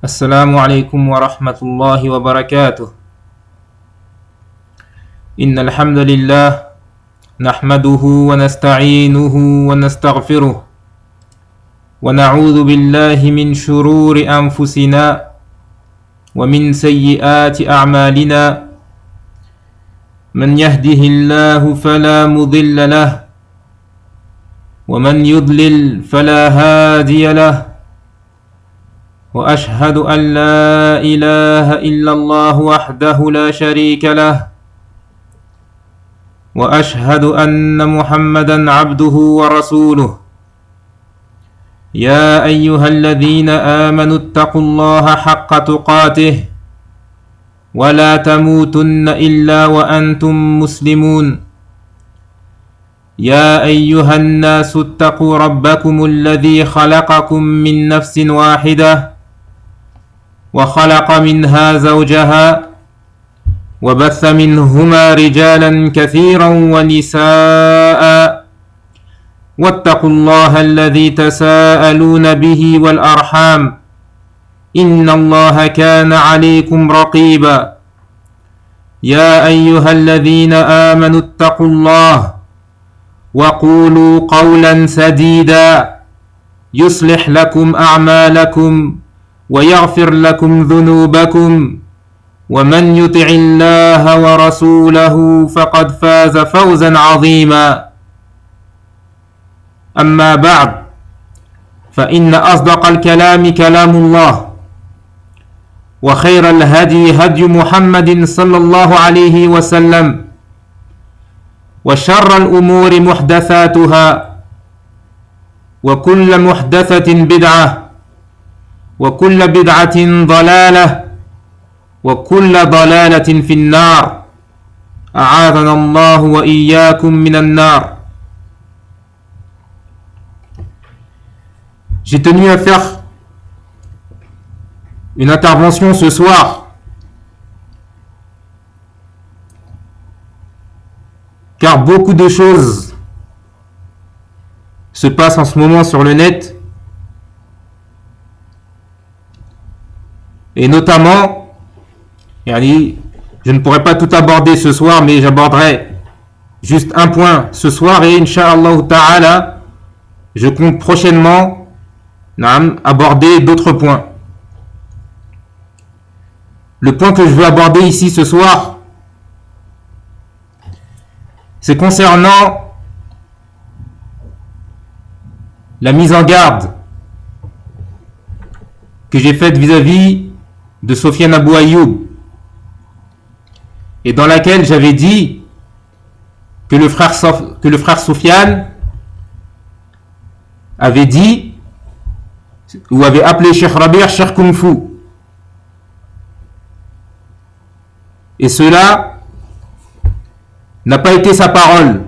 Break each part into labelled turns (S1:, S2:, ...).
S1: السلام عليكم ورحمة الله وبركاته. إن الحمد لله نحمده ونستعينه ونستغفره ونعوذ بالله من شرور أنفسنا ومن سيئات أعمالنا. من يهده الله فلا مضل له ومن يضلل فلا هادي له. وأشهد أن لا إله إلا الله وحده لا شريك له وأشهد أن محمدا عبده ورسوله. يا أيها الذين آمنوا اتقوا الله حق تقاته ولا تموتن إلا وأنتم مسلمون. يا أيها الناس اتقوا ربكم الذي خلقكم من نفس واحدة وخلق منها زوجها وبث منهما رجالا كثيرا ونساء واتقوا الله الذي تساءلون به والأرحام إن الله كان عليكم رقيبا. يا أيها الذين آمنوا اتقوا الله وقولوا قولا سديدا يصلح لكم أعمالكم ويغفر لكم ذنوبكم ومن يطع الله ورسوله فقد فاز فوزا عظيما. أما بعد فإن أصدق الكلام كلام الله وخير الهدي هدي محمد صلى الله عليه وسلم وشر الأمور محدثاتها وكل محدثة بدعة وكل بدعة ضلالة وكل ضلالة في النار. أعاذنا الله وإياكم من النار. J'ai tenu à faire une intervention ce soir car beaucoup de choses se passent en ce moment sur le net et notamment, je ne pourrai pas tout aborder ce soir, mais j'aborderai juste un point ce soir et Inch'Allah Ta'ala, je compte prochainement aborder d'autres points. Le point que je veux aborder ici ce soir, c'est concernant la mise en garde que j'ai faite vis-à-vis de Sofiane Abou Ayoub et dans laquelle j'avais dit que le frère Sofiane avait dit ou avait appelé Cheikh Rabir Cheikh Kung Fu, et cela n'a pas été sa parole.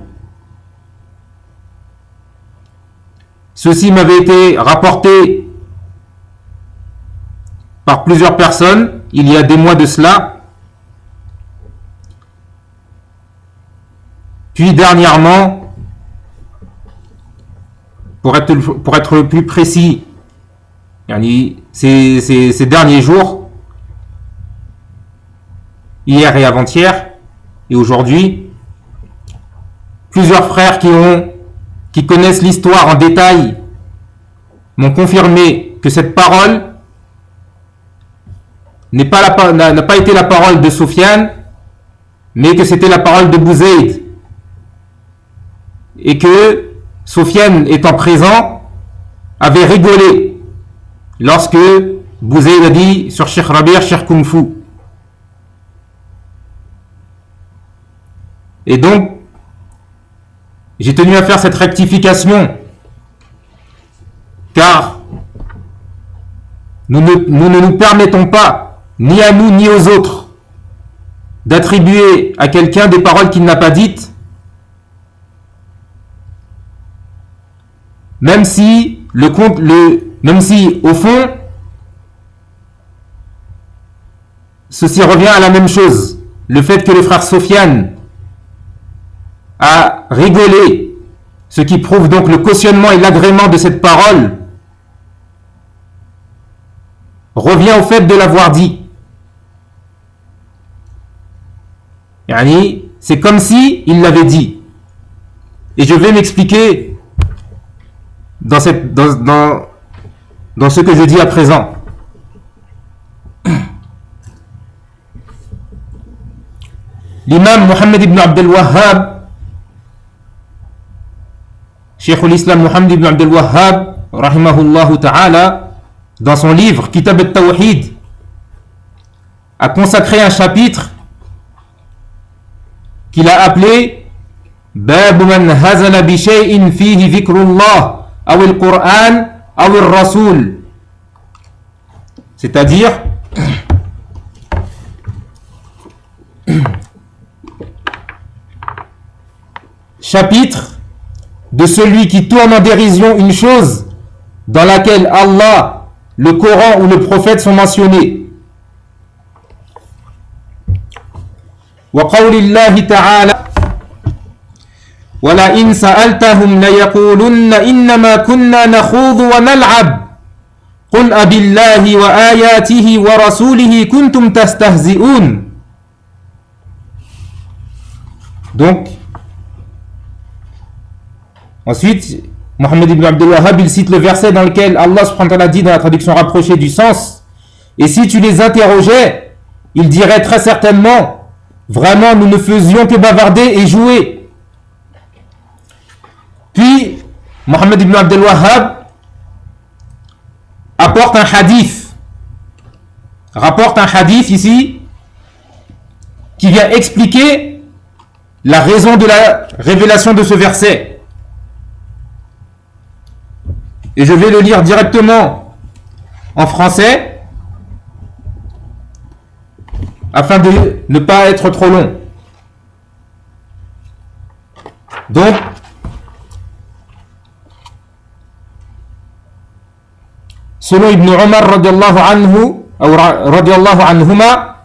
S1: Ceci m'avait été rapporté par plusieurs personnes il y a des mois de cela. Puis dernièrement, pour être plus précis, ces derniers jours, hier et avant-hier et aujourd'hui, plusieurs frères qui connaissent l'histoire en détail m'ont confirmé que cette parole n'a pas été la parole de Sofiane, mais que c'était la parole de Bouzaïd, et que Sofiane, étant présent, avait rigolé lorsque Bouzaïd a dit sur Cheikh Rabir Cheikh Kung Fu. Et donc j'ai tenu à faire cette rectification car nous ne nous permettons pas, ni à nous ni aux autres, d'attribuer à quelqu'un des paroles qu'il n'a pas dites, même si au fond ceci revient à la même chose. Le fait que le frère Sofiane a rigolé, ce qui prouve donc le cautionnement et l'agrément de cette parole, revient au fait de l'avoir dit. Yani, c'est comme si il l'avait dit. Et je vais m'expliquer dans ce que je dis à présent. L'imam Mohammed ibn Abdel Wahhab, Cheikh l'Islam Mohammed ibn Abdel Wahhab, rahimahullah ta'ala, dans son livre Kitab al-Tawhid, a consacré un chapitre qu'il a appelé Bab man hazala bi shay'in fihi dhikrullah aw al-Qur'an aw al-Rasul, c'est-à-dire chapitre de celui qui tourne en dérision une chose dans laquelle Allah, le Coran ou le prophète sont mentionnés. وقول الله تعالى ولئن سألتهم ليقولن إنما كنا نخوض ونلعب قل أبالله وآياته ورسوله كنتم تستهزئون. Donc, ensuite, Mohammed ibn Abdul Wahhab, il cite le verset dans lequel Allah subhanahu wa ta'ala dit dans la traduction rapprochée du sens, et si tu les interrogeais, ils diraient très certainement, vraiment nous ne faisions que bavarder et jouer. Puis, Mohammed ibn Abdul Wahhab rapporte un hadith ici, qui vient expliquer la raison de la révélation de ce verset. Et je vais le lire directement en français afin de ne pas être trop long. Donc, selon Ibn Omar radiallahu anhu, radiallahu anhuma,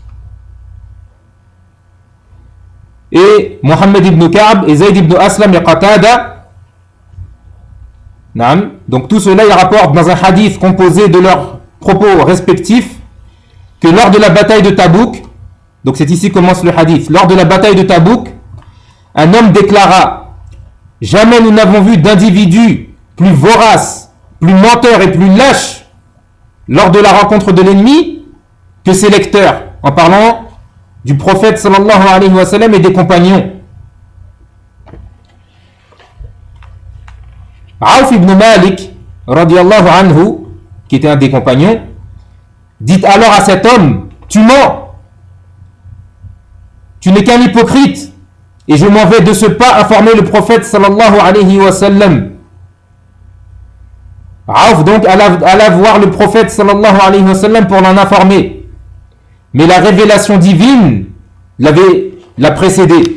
S1: et Mohammed ibn Ka'b et Zayd ibn Aslam et Qatada, donc tout cela, il rapporte dans un hadith composé de leurs propos respectifs que lors de la bataille de Tabouk, donc c'est ici que commence le hadith, lors de la bataille de Tabouk, un homme déclara: jamais nous n'avons vu d'individu plus vorace, plus menteur et plus lâche lors de la rencontre de l'ennemi que ses lecteurs, en parlant du prophète sallallahu alayhi wa sallam et des compagnons. Auf ibn Malik, radiallahu anhu, qui était un des compagnons, dit alors à cet homme: tu mens, tu n'es qu'un hypocrite, et je m'en vais de ce pas informer le prophète sallallahu alayhi wa sallam. Auf donc alla voir le prophète sallallahu alayhi wa sallam pour l'en informer, mais la révélation divine l'a précédé.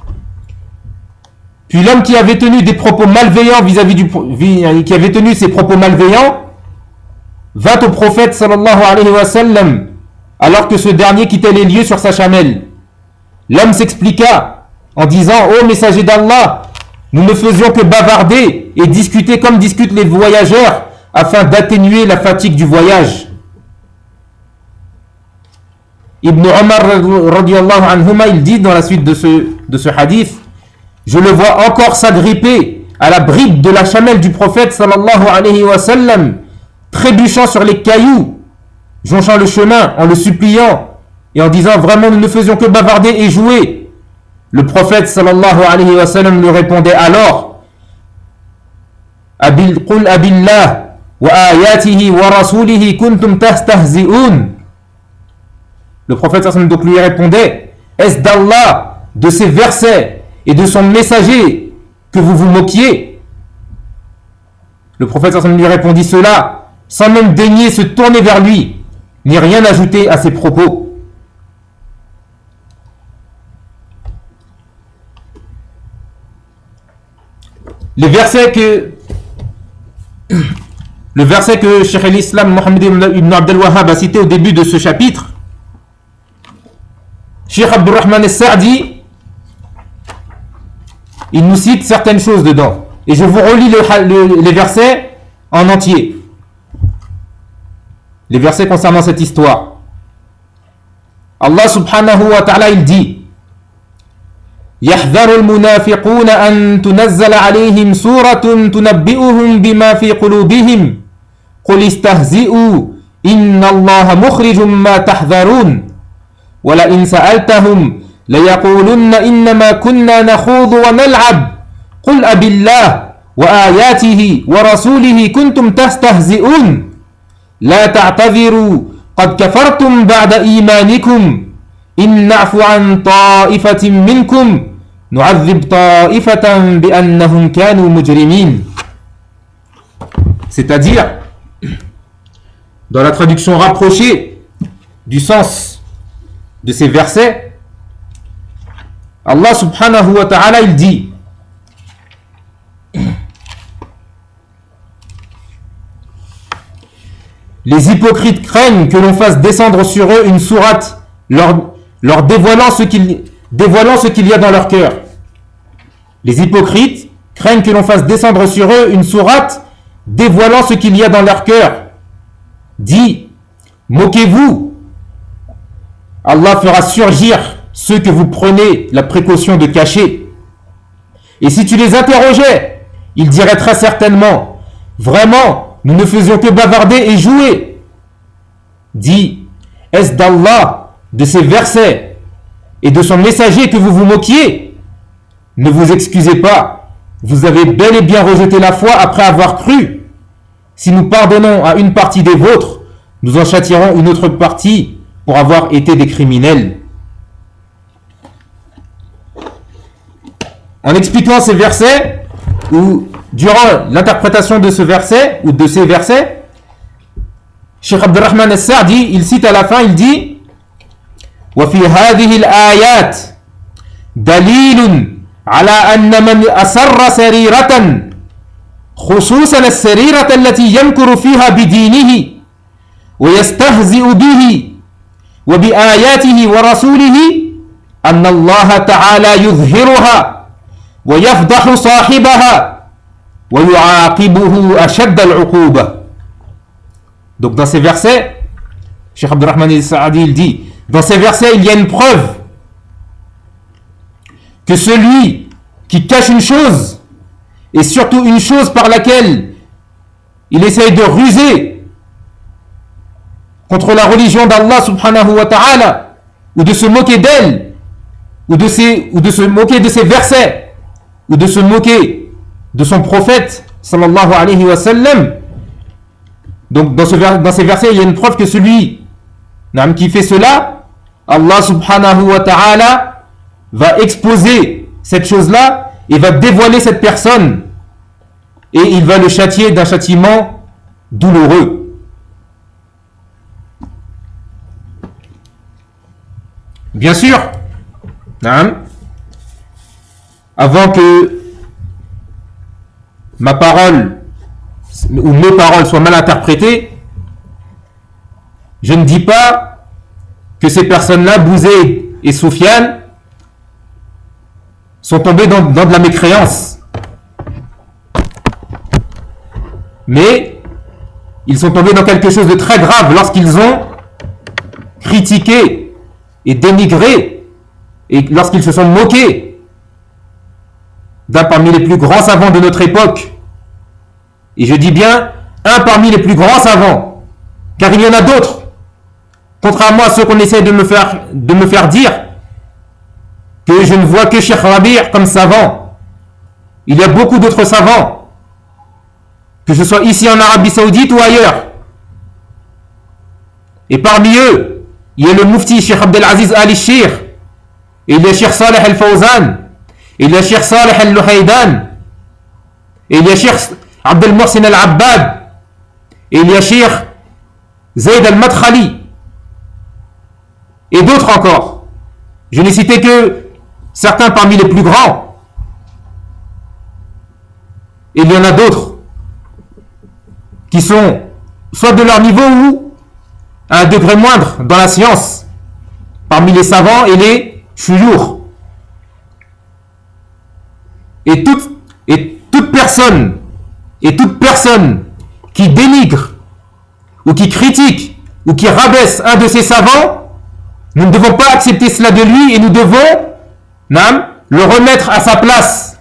S1: Puis l'homme qui avait tenu des propos malveillants qui avait tenu ces propos malveillants vint au prophète sallallahu alayhi wa sallam alors que ce dernier quittait les lieux sur sa chamelle. L'homme s'expliqua en disant: ô messager d'Allah, nous ne faisions que bavarder et discuter comme discutent les voyageurs afin d'atténuer la fatigue du voyage. Ibn Omar radiallahu anhuma, il dit dans la suite de ce hadith: je le vois encore s'agripper à la bride de la chamelle du prophète sallallahu alayhi wa sallam, trébuchant sur les cailloux, jonchant le chemin en le suppliant et en disant: vraiment nous ne faisions que bavarder et jouer. Le prophète sallallahu alayhi wa sallam lui répondait alors: qul abillah wa ayatihi wa rasulihi kuntum tastahzi'un. Le prophète sallallahu alayhi wa sallam donc lui répondait: est-ce d'Allah, de ses versets et de son messager que vous vous moquiez? Le prophète sallallahu alayhi wa sallam lui répondit cela sans même daigner se tourner vers lui, ni rien ajouter à ses propos. Le verset que Cheikh l'Islam Mohammed ibn Abdel Wahhab a cité au début de ce chapitre, Cheikh Abdurrahman al-Sa'di, il nous cite certaines choses dedans. Et je vous relis les versets en entier. les versets concernant cette histoire. Allah subhanahu wa ta'ala il dit يحذر المنافقون أن تنزل عليهم سورة تنبئهم بما في قلوبهم قل استهزئوا إن الله مخرج ما تحذرون ولئن سألتهم ليقولن إنما كنا نخوض ونلعب قل أبي الله وآياته ورسوله كنتم تستهزئون لا تعتذروا قد كفرتم بعد إيمانكم إن نعفو عن طائفة منكم نعذب طائفة بأنهم كانوا مجرمين. C'est-à-dire, dans la traduction rapprochée du sens de ces versets, Allah subhanahu wa ta'ala il dit les hypocrites craignent que l'on fasse descendre sur eux une sourate leur dévoilant ce qu'il y a dans leur cœur. Les hypocrites craignent que l'on fasse descendre sur eux une sourate dévoilant ce qu'il y a dans leur cœur. Dit, moquez-vous. Allah fera surgir ceux que vous prenez la précaution de cacher. Et si tu les interrogeais, ils diraient très certainement, vraiment, nous ne faisions que bavarder et jouer. Dit, est-ce d'Allah, de ses versets et de son messager que vous vous moquiez? Ne vous excusez pas, vous avez bel et bien rejeté la foi après avoir cru. Si nous pardonnons à une partie des vôtres, nous en châtierons une autre partie pour avoir été des criminels. En expliquant ces versets, ou durant l'interprétation de ce verset, ou de ces versets, Cheikh Abdurrahman al-Sa'di, il cite à la fin, il dit وَفِي هَذِهِ الْآيَاتِ دَلِيلٌ على أن من أسر سريرة خصوصا السريرة التي يمكر فيها بدينه ويستهزئ به وبآياته ورسوله أن الله تعالى يظهرها ويفضح صاحبها ويعاقبه أشد العقوبة. Donc dans ces versets, Cheikh Abdurrahman al-Sa'di il dit, dans ces versets il y a une preuve que celui qui cache une chose, et surtout une chose par laquelle il essaye de ruser contre la religion d'Allah subhanahu wa ta'ala, ou de se moquer d'elle, ou de se moquer de ses versets, ou de se moquer de son prophète sallallahu alayhi wa sallam. Donc dans ces versets il y a une preuve que celui qui fait cela, Allah subhanahu wa ta'ala va exposer cette chose-là et va dévoiler cette personne et il va le châtier d'un châtiment douloureux. Bien sûr, avant que ma parole ou mes paroles soient mal interprétées, je ne dis pas que ces personnes-là, Bouzé et Soufiane, sont tombés dans de la mécréance. Mais ils sont tombés dans quelque chose de très grave lorsqu'ils ont critiqué et dénigré et lorsqu'ils se sont moqués d'un parmi les plus grands savants de notre époque. Et je dis bien un parmi les plus grands savants, car il y en a d'autres, contrairement à ceux qu'on essaie de me faire dire que je ne vois que Cheikh Rabi' comme savant. Il y a beaucoup d'autres savants, que ce soit ici en Arabie Saoudite ou ailleurs. Et parmi eux, il y a le Mufti Cheikh Abdelaziz al-Shir, et il y a Cheikh Saleh al-Fawzan, et il y a Cheikh Saleh al-Luhaydan, et il y a Cheikh Abdel Mohsin al-Abbad, et il y a Cheikh Zayd al-Madkhali, et d'autres encore. Je n'ai cité que certains parmi les plus grands. Et il y en a d'autres qui sont soit de leur niveau ou à un degré moindre dans la science, parmi les savants et les chouyours. Et toute personne qui dénigre ou qui critique ou qui rabaisse un de ces savants, nous ne devons pas accepter cela de lui et nous devons le remettre à sa place.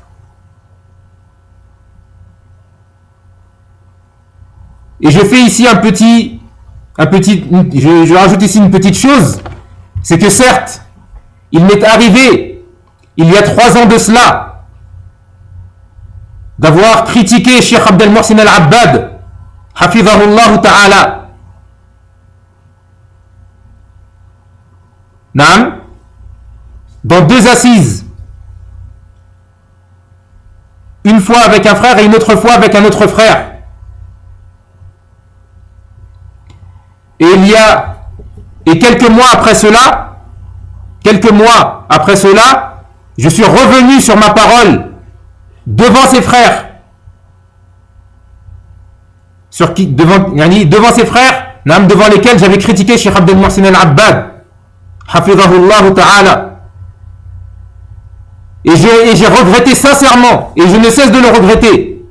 S1: Et je fais ici je rajoute ici une petite chose, c'est que certes, il m'est arrivé, il y a 3 ans de cela, d'avoir critiqué Cheikh Abdel Mohsin Al-Abbad, Hafidhahullah Ta'ala. Dans 2 assises. Une fois avec un frère et une autre fois avec un autre frère. Et quelques mois après cela, je suis revenu sur ma parole devant ses frères. Devant ses frères, devant lesquels j'avais critiqué Cheikh Abdel Mohsin Al-Abbad, Hafidhahullah Ta'ala. Et j'ai regretté sincèrement, et je ne cesse de le regretter.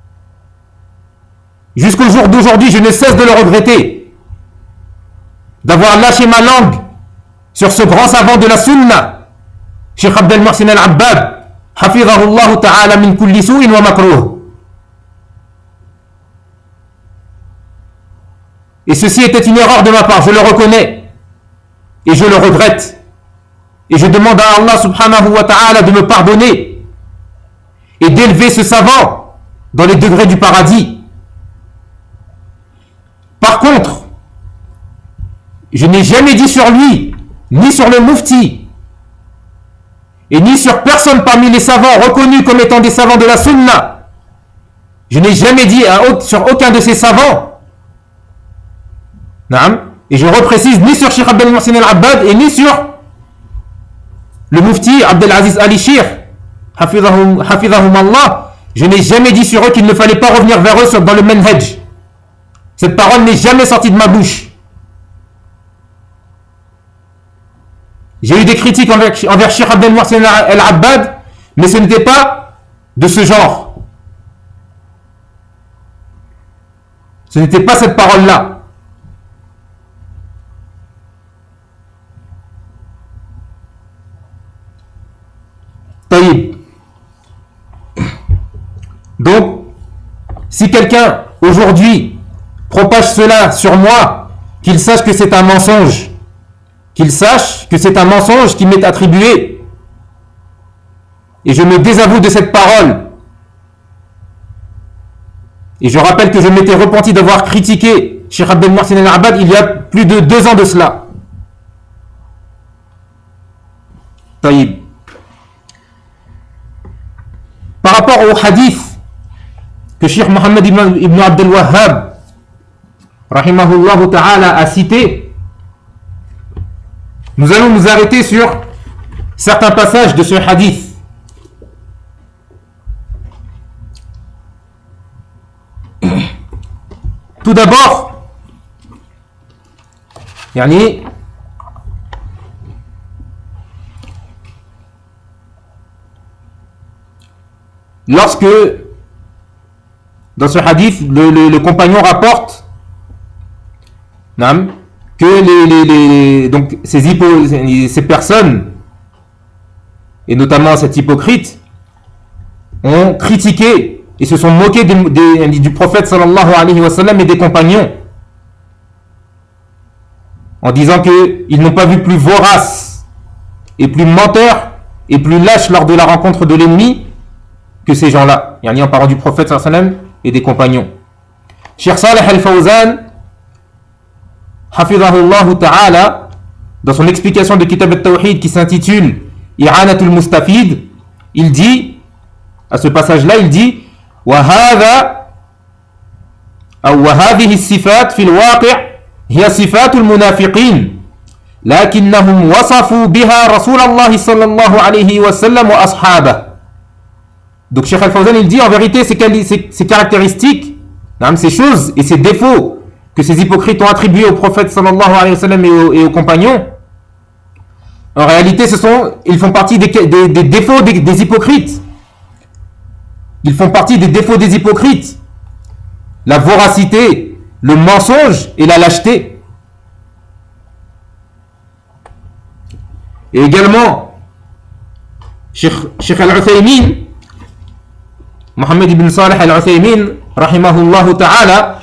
S1: Jusqu'au jour d'aujourd'hui, je ne cesse de le regretter, d'avoir lâché ma langue sur ce grand savant de la Sunna, Cheikh Abdel Mohsin Al-Abbad, Hafidhahullah Ta'ala min kulli su'in wa makruh. Et ceci était une erreur de ma part, je le reconnais, et je le regrette. Et je demande à Allah subhanahu wa ta'ala de me pardonner et d'élever ce savant dans les degrés du paradis. Par contre, je n'ai jamais dit sur lui, ni sur le Mufti, et ni sur personne parmi les savants reconnus comme étant des savants de la Sunna. Je n'ai jamais dit sur aucun de ces savants, et je reprécise, ni sur Cheikh Abdel Mohsin Al-Abbad et ni sur le Mufti Abdelaziz Ali Shir, Hafidhahum Allah. Je n'ai jamais dit sur eux qu'il ne fallait pas revenir vers eux dans le manhaj. Cette parole n'est jamais sortie de ma bouche. J'ai eu des critiques envers Cheikh Abdel Mohsin Al-Abbad, mais ce n'était pas de ce genre. Ce n'était pas cette parole-là. Donc, si quelqu'un aujourd'hui propage cela sur moi, qu'il sache que c'est un mensonge, qu'il sache que c'est un mensonge qui m'est attribué, et je me désavoue de cette parole. Et je rappelle que je m'étais repenti d'avoir critiqué Cheikh Abdel Mohsin Al-Abbad il y a plus de 2 ans de cela. Taïb. Par rapport au hadith que Cheikh Mohammed ibn Abdel Wahhab rahimahullah ta'ala a cité, nous allons nous arrêter sur certains passages de ce hadith. Tout d'abord, lorsque dans ce hadith le compagnon rapporte que donc ces personnes, et notamment cet hypocrite, ont critiqué et se sont moqués du prophète sallallahu alayhi wa sallam et des compagnons, en disant qu'ils n'ont pas vu plus vorace et plus menteur et plus lâche lors de la rencontre de l'ennemi que ces gens-là, en parlant du prophète sallallahu alayhi wa sallam et des compagnons. Cheikh Saleh Al-Fawzan, Hafidhahullah Ta'ala, dans son explication de Kitab al-Tawhid qui s'intitule I'anatul Mustafid, il dit, à ce passage-là, il dit وهذه الصفات في الواقع هي صفات المنافقين لكنهم وصفوا بها رسول الله صلى الله عليه وسلم وأصحابه. Donc Cheikh Al-Fawzan il dit en vérité ces caractéristiques, ces choses et ces défauts que ces hypocrites ont attribués au prophète sallallahu alayhi wa sallam et aux compagnons, en réalité ils font partie des défauts des hypocrites. Ils font partie des défauts des hypocrites. La voracité, le mensonge et la lâcheté. Et également, Cheikh Al-Uthaymin, Mohammed ibn Salih Al-Uthaymin, rahimahullah ta'ala,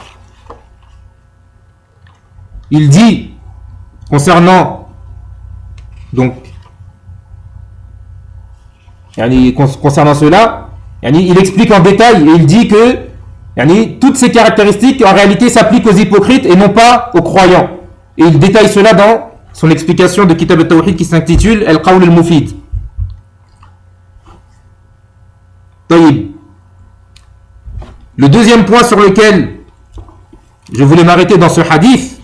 S1: il dit concernant donc concernant cela, il explique en détail et il dit que toutes ces caractéristiques en réalité s'appliquent aux hypocrites et non pas aux croyants. Et il détaille cela dans son explication de Kitab al-Tawhid qui s'intitule Al-Qawl al-Mufid. Taïb. Le deuxième point sur lequel je voulais m'arrêter dans ce hadith,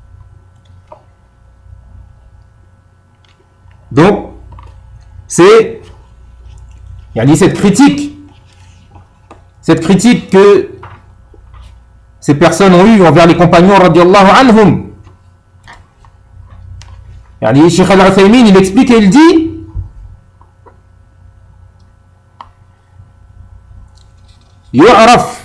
S1: donc, c'est cette critique que ces personnes ont eue envers les compagnons radiyallahu anhum. Cheikh Al-Uthaymin, il explique et il dit يعرف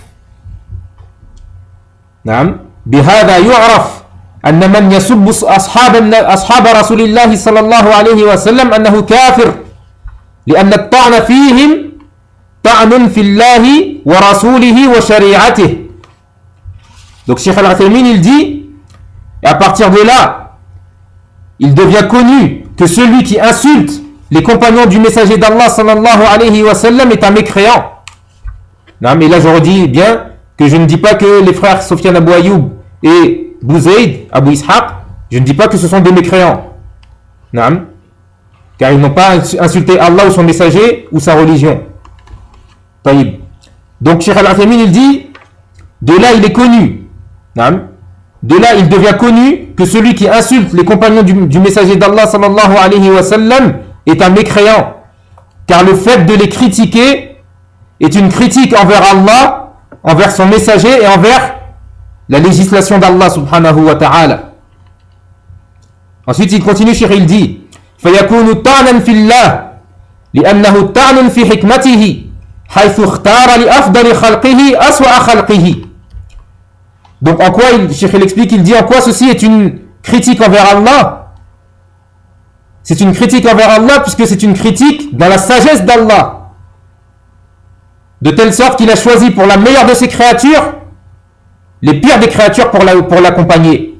S1: بهذا يعرف أن من يسب أصحاب رسول الله صلى الله عليه وسلم أنه كافر لأن الطعن فيهم طعن في الله ورسوله وشريعته. Donc Cheikh Al-Uthaymin il dit, et à partir de là, il devient connu que celui qui insulte les compagnons du messager d'Allah sallallahu alayhi wa sallam est un mécréant. Non, mais là je redis bien que je ne dis pas que les frères Sofiane Abou Ayoub et Bouzaïd, Abou Ishaq, je ne dis pas que ce sont des mécréants. Non, car ils n'ont pas insulté Allah ou son messager ou sa religion. Taïb. Donc Cheikh Al-Uthaymin il dit, de là il est connu. Non, de là il devient connu que celui qui insulte les compagnons du messager d'Allah sallallahu alayhi wa sallam est un mécréant. Car le fait de les critiquer est une critique envers Allah, envers son messager et envers la législation d'Allah subhanahu wa ta'ala. Ensuite il continue, Cheikh il dit فَيَكُونُ طَعْنًا فِي اللَّهِ لِأَنَّهُ طَعْنٌ فِي حِكْمَتِهِ حَيْثُ اخْتَارَ لِأَفْضَلِ خَلْقِهِ أَسْوَأَ خَلْقِهِ. Donc en quoi, Cheikh il explique, il dit en quoi ceci est une critique envers Allah. C'est une critique envers Allah puisque c'est une critique dans la sagesse d'Allah. De telle sorte qu'il a choisi pour la meilleure de ses créatures les pires des créatures pour l'accompagner.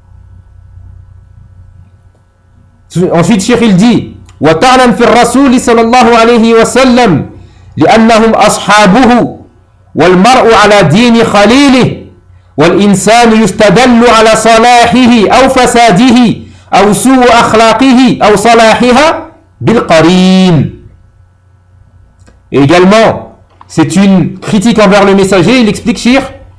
S1: Ensuite, Cheikh il dit وَتَعْلَمْ فِي الرَّسُولِ صلى الله عليه وسلم لأنهم أصحابه والمرء على دين خليله والإنسان يستدل على صلاحه أو فساده أو سوء أخلاقه أو صلاحها بالقرين. Et également, c'est une critique envers le messager, il explique Cheikh,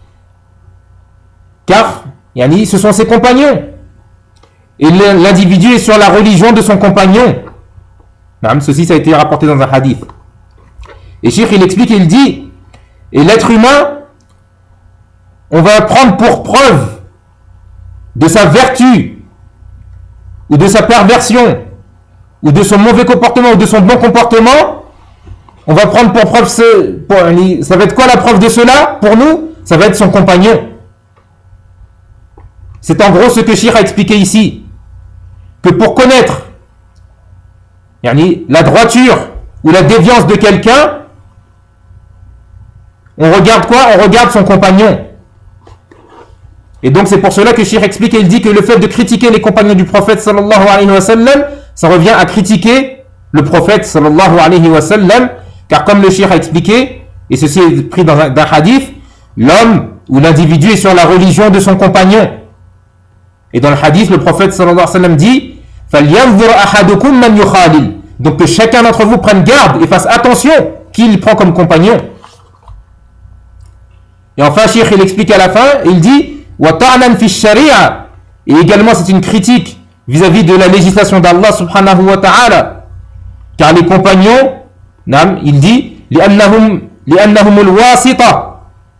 S1: car ce sont ses compagnons. Et l'individu est sur la religion de son compagnon. Ceci, ça a été rapporté dans un hadith. Et Cheikh, il explique et il dit, et l'être humain, on va prendre pour preuve de sa vertu, ou de sa perversion, ou de son mauvais comportement, ou de son bon comportement, on va prendre pour preuve, ça va être quoi la preuve de cela pour nous? Ça va être son compagnon. C'est en gros ce que Cheikh a expliqué ici, que pour connaître la droiture ou la déviance de quelqu'un, on regarde quoi? On regarde son compagnon. Et donc c'est pour cela que Cheikh explique et il dit que le fait de critiquer les compagnons du prophète sallallahu alayhi wa sallam, ça revient à critiquer le prophète sallallahu alayhi wa sallam, car comme le Cheikh a expliqué, et ceci est pris dans un hadith, l'homme ou l'individu est sur la religion de son compagnon. Et dans le hadith, le prophète sallallahu alayhi wa sallam dit فَلْيَنْظُرْ أَحَدُكُمْ مَنْ يُخَالِلْ. Donc que chacun d'entre vous prenne garde et fasse attention qui il prend comme compagnon. Et enfin, Cheikh il explique à la fin, il dit وَتَعْنًا فِي الشَّرِيعَةِ. Et également c'est une critique vis-à-vis de la législation d'Allah subhanahu wa ta'ala. Car les compagnons, il dit لأنهم الواسطة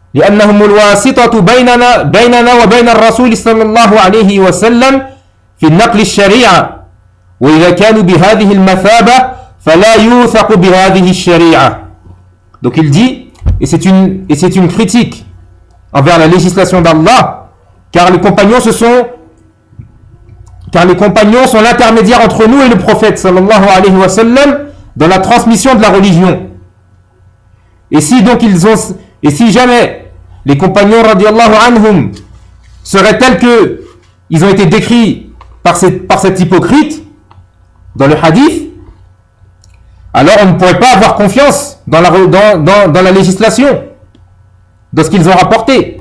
S1: بيننا وبين الرسول صلى الله عليه وسلم في النقل الشريعة وإذا كانوا بهذه المثابة فلا يوثق بهذه الشريعة. Donc il dit, et c'est une critique envers la législation d'Allah, car les compagnons ce sont car les compagnons sont l'intermédiaire entre nous et le prophète sallallahu alayhi wa sallam dans la transmission de la religion. Et si jamais les compagnons radiallahu anhum seraient tels que ils ont été décrits par cet hypocrite dans le hadith, alors on ne pourrait pas avoir confiance dans la législation, dans ce qu'ils ont rapporté.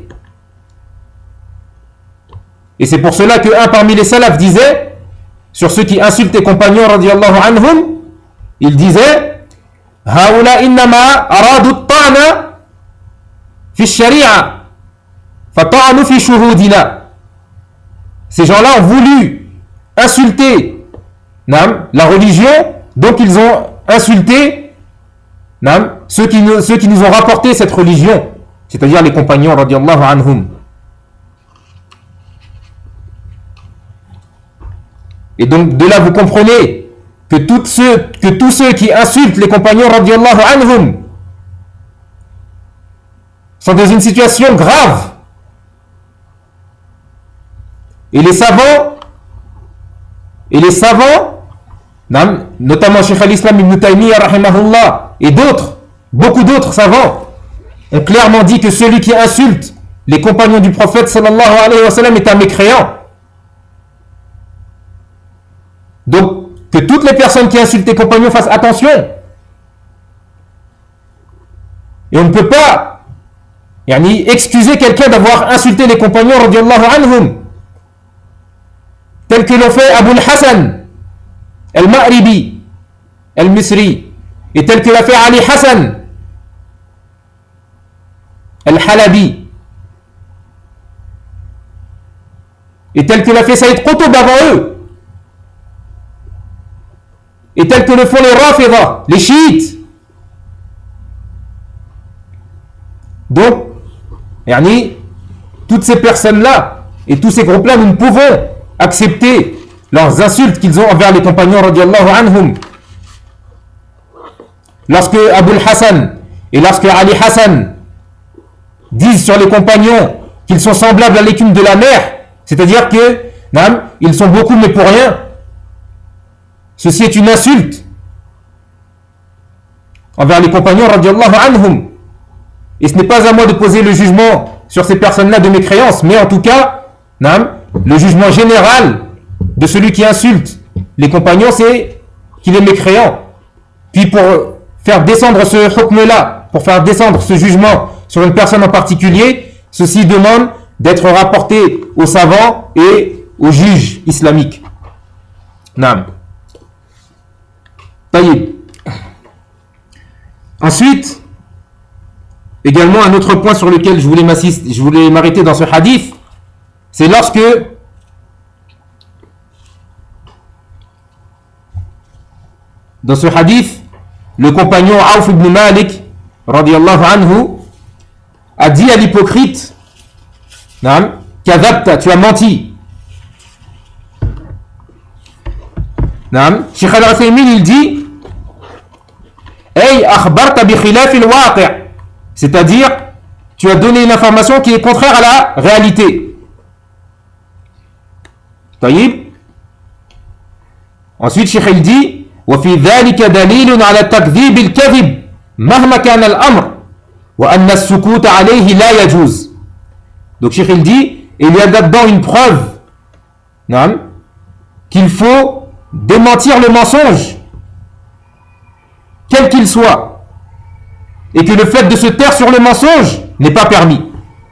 S1: Et c'est pour cela qu'un parmi les salafs disait, sur ceux qui insultent les compagnons radiallahu anhum, il disait Haoula innama aradu at-ta'na fi ash-shari'a fa ta'anu fi shuhudina. Ces gens-là ont voulu insulter la religion, donc ils ont insulté ceux qui nous ont rapporté cette religion, c'est-à-dire les compagnons radiallahu anhum. Et donc de là vous comprenez que tous ceux qui insultent les compagnons radiallahu anhum sont dans une situation grave. Et les savants, notamment Cheikh al-Islam ibn Taymiyyah rahimahullah et beaucoup d'autres savants, ont clairement dit que celui qui insulte les compagnons du prophète sallallahu alayhi wa sallam est un mécréant. Donc, que toutes les personnes qui insultent les compagnons fassent attention. Et on ne peut pas excuser quelqu'un d'avoir insulté les compagnons radiallahu anhum, tel que l'ont fait Abu al-Hassan al-Ma'ribi al-Misri, et tel que l'a fait Ali Hassan al-Halabi, et tel que l'a fait Saïd Qutb avant eux, et tel que le font les Rafida, les chiites. Donc, toutes ces personnes-là et tous ces groupes-là, nous ne pouvons accepter leurs insultes qu'ils ont envers les compagnons radiallahu anhum. Lorsque Abu al-Hassan et lorsque Ali Hassan disent sur les compagnons qu'ils sont semblables à l'écume de la mer, c'est-à-dire que ils sont beaucoup mais pour rien, ceci est une insulte envers les compagnons radiallahu anhum. Et ce n'est pas à moi de poser le jugement sur ces personnes-là de mécréance, mais en tout cas, le jugement général de celui qui insulte les compagnons, c'est qu'il est mécréant. Puis pour faire descendre ce hukm-là, pour faire descendre ce jugement sur une personne en particulier, ceci demande d'être rapporté aux savants et aux juges islamiques. Ensuite, également un autre point sur lequel je voulais m'arrêter dans ce hadith, c'est lorsque dans ce hadith, le compagnon Auf ibn Malik radiyallahu anhu a dit à l'hypocrite Kadhabta, tu as menti. Cheikh al-Uthaymin il dit Ay akhbarta bi khilaf al-waqi', c'est-à-dire tu as donné une information qui est contraire à la réalité. Taïb. Ensuite Cheikh il dit wa fi dhalika dalilun ala takdhib al-kadhib mahma kana al-amr wa anna as-sukut alayhi la yajuz. Donc Cheikh il dit il y a là-dedans une preuve qu'il faut démentir le mensonge quel qu'il soit, et que le fait de se taire sur le mensonge n'est pas permis.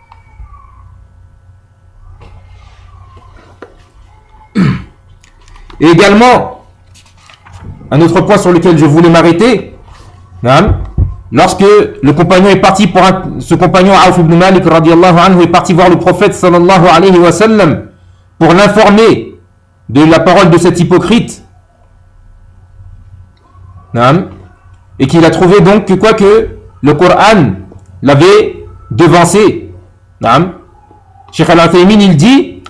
S1: Et également, un autre point sur lequel je voulais m'arrêter, lorsque le compagnon est parti ce compagnon Auf ibn Malik radiyallahu anhu est parti voir le prophète sallallahu alayhi wa sallam pour l'informer de la parole de cet hypocrite, et qu'il a trouvé donc que le Coran l'avait devancé. Cheikh al-Uthaymin il dit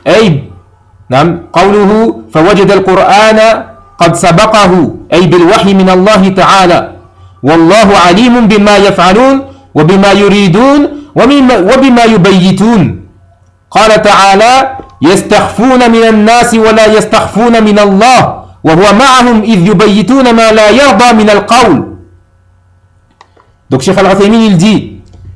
S1: قوله فوجد القرآن قد سبقه أي بالوحي من الله تعالى والله عليم بما يفعلون وبما يريدون وبما يبيتون قال تعالى يستخفون من الناس ولا يستخفون من الله وهو معهم إذ يبيتون ما لا يرضى من القول. Donc Cheikh Al-Uthaymin il dit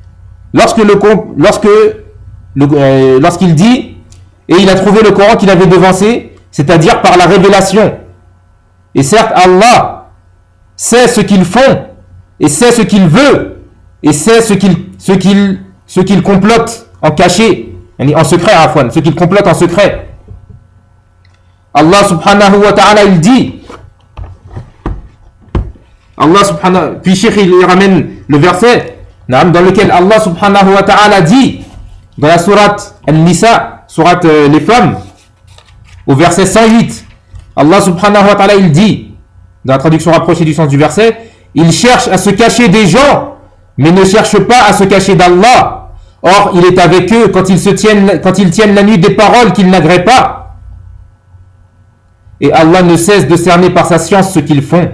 S1: lorsqu'il dit et il a trouvé le Coran qu'il avait devancé, c'est-à-dire par la révélation. Et certes Allah sait ce qu'ils font et sait ce qu'il veut et sait ce qu'il complote en caché, en secret, ce qu'il complote en secret. Allah subhanahu wa ta'ala il dit, puis Cheikh il ramène le verset dans lequel Allah subhanahu wa ta'ala dit dans la sourate An-Nisa, sourate les femmes, au verset 108, Allah subhanahu wa ta'ala il dit, dans la traduction rapprochée du sens du verset, ils cherchent à se cacher des gens mais ne cherchent pas à se cacher d'Allah. Or il est avec eux quand ils tiennent la nuit des paroles qu'ils n'agréent pas. Et Allah ne cesse de cerner par sa science ce qu'ils font.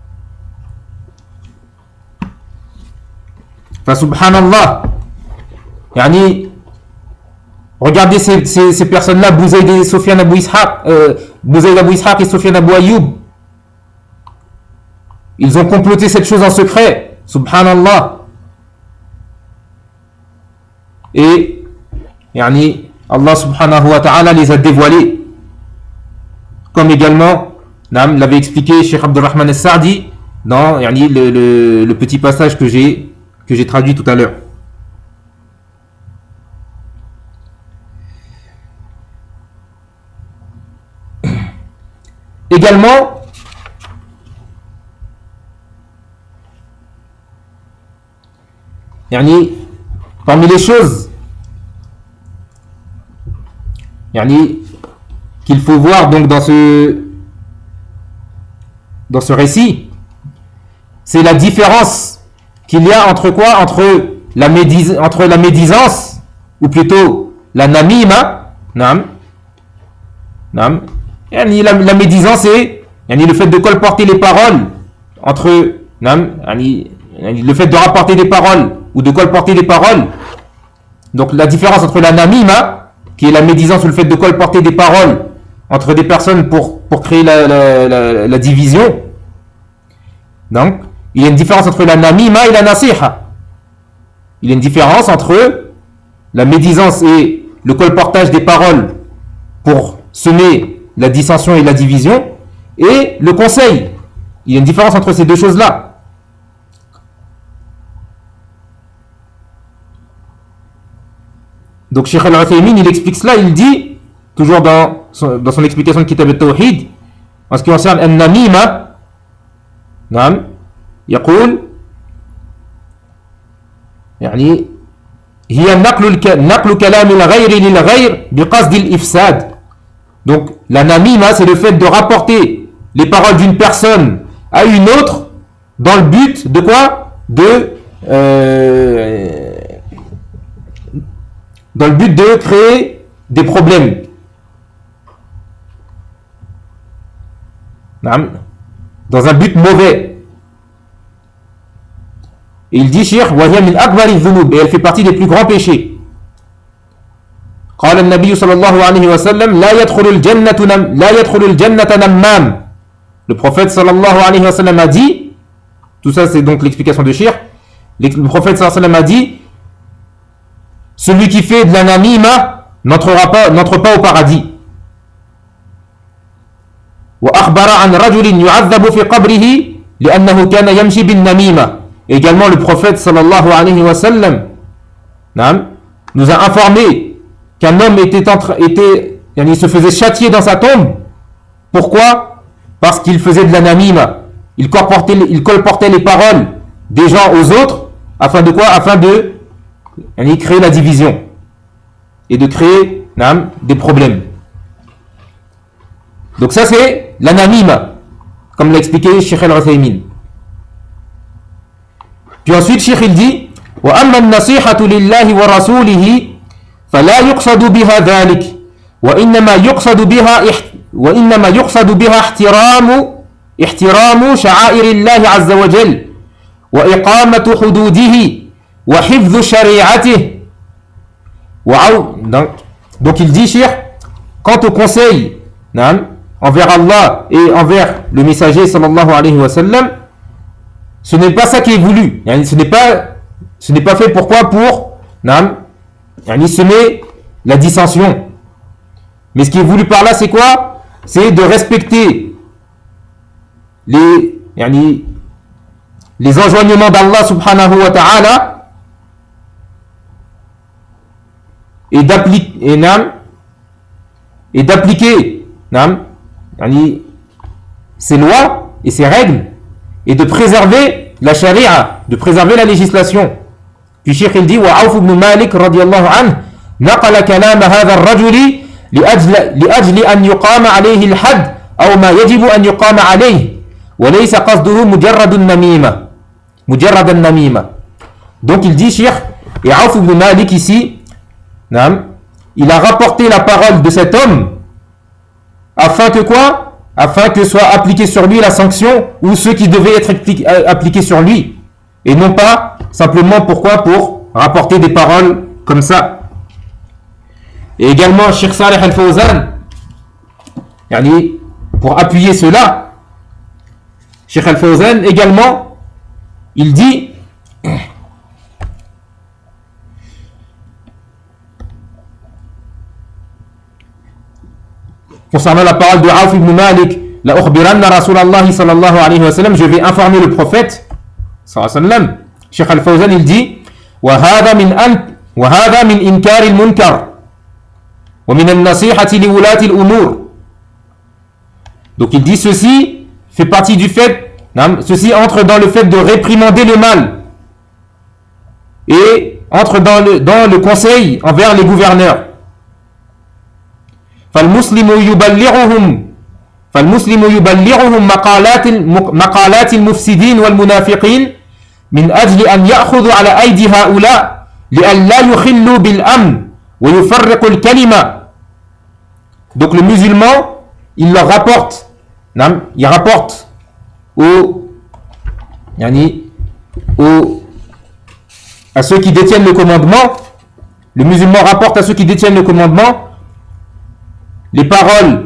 S1: Enfin, subhanallah. Regardez ces personnes-là, Bouzaïd et Sofiane Abou Ishaq, et Sofiane Abou Ayoub. Ils ont comploté cette chose en secret. Subhanallah. Et Allah subhanahu wa ta'ala les a dévoilés. Comme également l'avait expliqué Cheikh Abdurrahman al-Sa'di dans le petit passage que j'ai traduit tout à l'heure. Également, parmi les choses qu'il faut voir donc dans ce récit, c'est la différence qu'il y a entre quoi? Entre la médisance, ou plutôt la namima. La médisance est le fait de colporter les paroles entre le fait de rapporter des paroles ou de colporter des paroles. Donc la différence entre la namima, qui est la médisance ou le fait de colporter des paroles entre des personnes pour créer la division. Donc il y a une différence entre la namima et la nasiha. Il y a une différence entre la médisance et le colportage des paroles pour semer la dissension et la division, et le conseil. Il y a une différence entre ces deux choses-là. Donc Cheikh Al-Uthaymin il explique cela, il dit, toujours dans son explication de Kitab al-Tawhid, en ce qui concerne An-Namima, يقول هي نقل كلام الغير للغير بقصد الإفساد. Donc la namima, c'est le fait de rapporter les paroles d'une personne à une autre dans le but de quoi? Dans le but de créer des problèmes. Dans un but mauvais. Et il dit, Cheikh, et elle fait partie des plus grands péchés. قال النبي صلى الله عليه وسلم لا يدخل الجنة نمام. Le prophète sallallahu alayhi wa sallam a dit, tout ça c'est donc l'explication de Cheikh, le prophète sallallahu alayhi wa sallam a dit, celui qui fait de la namima n'entre pas au paradis. وأخبر عن رجل يعذب في قبره لأنه كان يمشي بالنميمة. Également le prophète sallallahu alayhi wa sallam nous a informé qu'un homme il se faisait châtier dans sa tombe. Pourquoi? Parce qu'il faisait de la namima. Il colportait les paroles des gens aux autres, afin de quoi? Afin de créer la division et de créer des problèmes. Donc ça c'est la namima, comme l'a expliqué Cheikh Al-Uthaymin. Puis ensuite Cheikh il dit وَأَمَّا النَّصِيحَةُ لِلَّهِ وَرَسُولِهِ فلا يقصد بها ذلك وإنما يقصد بها احترام شعائر الله عز وجل وإقامة حدوده وحفظ شريعته. Donc il dit, Cheikh, quant au conseil envers Allah et envers le messager sallallahu alayhi wa sallam, ce n'est pas ça qui est voulu. Ce n'est pas fait pourquoi pour semer la dissension. Mais ce qui est voulu par là, c'est quoi? C'est de respecter les enjoignements d'Allah subhanahu wa ta'ala et d'appliquer ces lois et ces règles et de préserver la charia, de préserver la législation. Puis Cheikh il dit وعوف بن مالك رضي الله عنه نقل كلام هذا الرجل لأجل أن يقام عليه الحد أو ما يجب أن يقام عليه وليس قصده مجرد النميمة. Donc il dit Cheikh, et Auf ibn Malik ici, il a rapporté la parole de cet homme afin que quoi? Afin que soit appliquée sur lui la sanction ou ce qui devait être appliqué sur lui, et non pas simplement pourquoi? Pour rapporter des paroles comme ça. Et également Cheikh Saleh Al-Fawzan, pour appuyer cela, Cheikh Al-Fawzan également, il dit concernant la parole de Auf ibn Malik, la ukhbiranna Rasulallah sallallahu alayhi wa sallam, je vais informer le prophète sallallahu alayhi wa sallam. Cheikh Al-Fawzan il dit وهذا من إنكار المنكر ومن النصيحة لولاة الأمور. Donc il dit ceci fait partie du fait, ceci entre dans le fait de réprimander le mal et entre dans le conseil envers les gouverneurs. فالمسلم يبلغهم مقالات المفسدين والمنافقين من أجل أن يأخذوا على أيدي هؤلاء لئلا يخلوا بالأمن ويفرقوا الكلمة. Donc le musulman, il leur rapporte, il rapporte à ceux qui détiennent le commandement, le musulman rapporte à ceux qui détiennent le commandement les paroles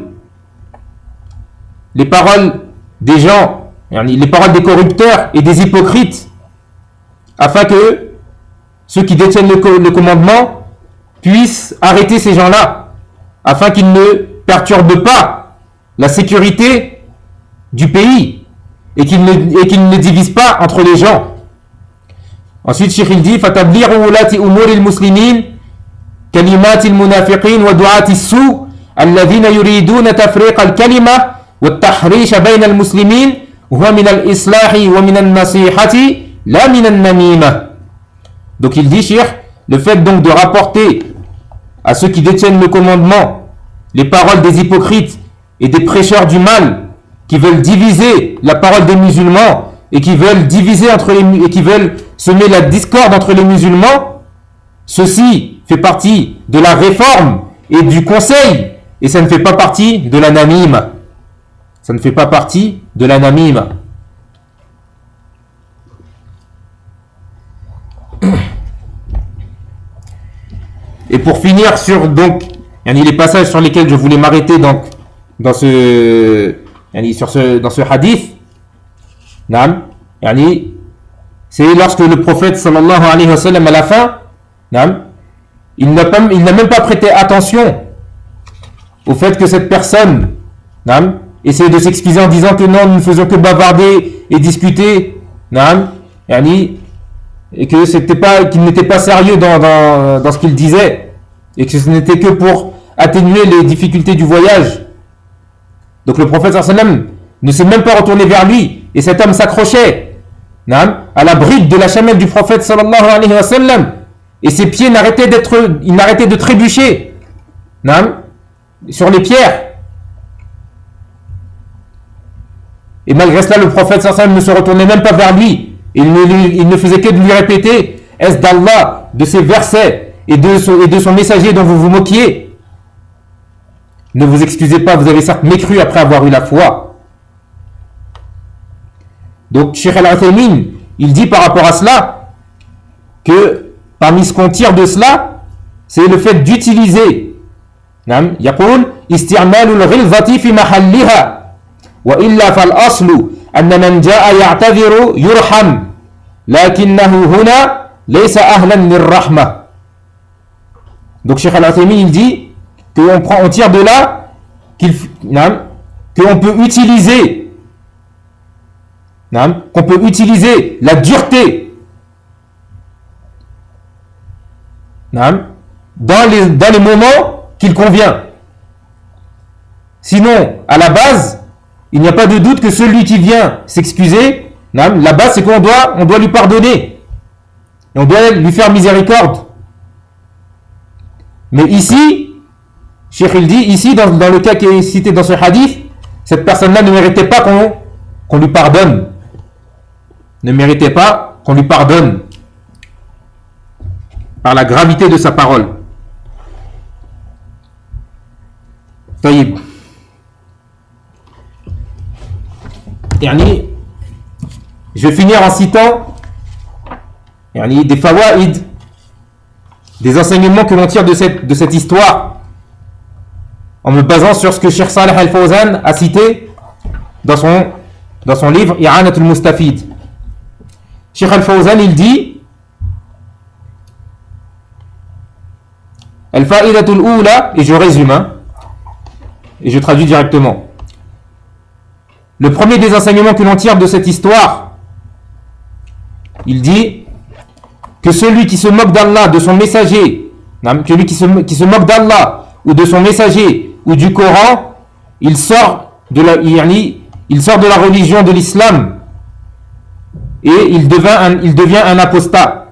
S1: des gens, les paroles des corrupteurs et des hypocrites, afin que ceux qui détiennent le commandement puissent arrêter ces gens-là, afin qu'ils ne perturbent pas la sécurité du pays et qu'ils ne divisent pas entre les gens. Ensuite, Cheikh il dit فَتَبْلِغُ وُلَاةِ أُمُورِ الْمُسْلِمِينَ كَلِمَاتِ الْمُنَافِقِينَ وَدُعَاةِ السُّوءِ الذين يريدون تفريق الكلمة والتحريش بين المسلمين وهو من الإصلاح ومن النصيحة لا من النميمة. Donc il dit, Cheikh, le fait donc de rapporter à ceux qui détiennent le commandement les paroles des hypocrites et des prêcheurs du mal qui veulent diviser la parole des musulmans et qui veulent diviser et qui veulent semer la discorde entre les musulmans, ceci fait partie de la réforme et du conseil. Et ça ne fait pas partie de la namime. Ça ne fait pas partie de la namime. Et pour finir sur donc les passages sur lesquels je voulais m'arrêter donc dans ce hadith, c'est lorsque le prophète sallallahu alayhi wa sallam à la fin, il n'a même pas prêté attention au fait que cette personne essaie de s'excuser en disant que non, nous ne faisons que bavarder et discuter, et que qu'il n'était pas sérieux dans ce qu'il disait, et que ce n'était que pour atténuer les difficultés du voyage. Donc le prophète sallallahu alayhi wa sallam ne s'est même pas retourné vers lui, et cet homme s'accrochait à la bride de la chamelle du prophète sallallahu alayhi wa sallam, et ses pieds n'arrêtaient de trébucher sur les pierres. Et malgré cela, le prophète sallallahu alayhi wa sallam ne se retournait même pas vers lui. Il ne faisait que de lui répéter: est-ce d'Allah, de ses versets et de son messager dont vous vous moquiez? Ne vous excusez pas, vous avez certes mécru après avoir eu la foi. Donc Cheikh Al-Uthaymin, il dit par rapport à cela que parmi ce qu'on tire de cela, c'est le fait d'utiliser نعم يقول استعمال الغلظة في محلها وإلا فالأصل أن من جاء يعتذر يرحم لكنه هنا ليس أهلا للرحمة. Donc Cheikh Al-Uthaymin il dit on tire de là qu'on peut utiliser la dureté dans les moments qu'il convient. Sinon, à la base, il n'y a pas de doute que celui qui vient s'excuser, la base c'est qu'on doit lui pardonner. Et on doit lui faire miséricorde. Mais ici, Cheikh il dit, ici, dans le cas qui est cité dans ce hadith, cette personne-là ne méritait pas qu'on lui pardonne. Ne méritait pas qu'on lui pardonne. Par la gravité de sa parole. طيب. Je vais finir en citant des fawaïd, des enseignements que l'on tire de cette histoire, en me basant sur ce que Cheikh Saleh Al-Fawzan a cité dans son livre I'anatul Mustafid. Cheikh Al-Fawzan il dit Al-Fa'idatul Oula, et je résume et je traduis directement. Le premier des enseignements que l'on tire de cette histoire, il dit que celui qui se moque d'Allah, de son messager, celui qui se moque d'Allah ou de son messager ou du Coran, il sort de la religion de l'islam et il devient un apostat.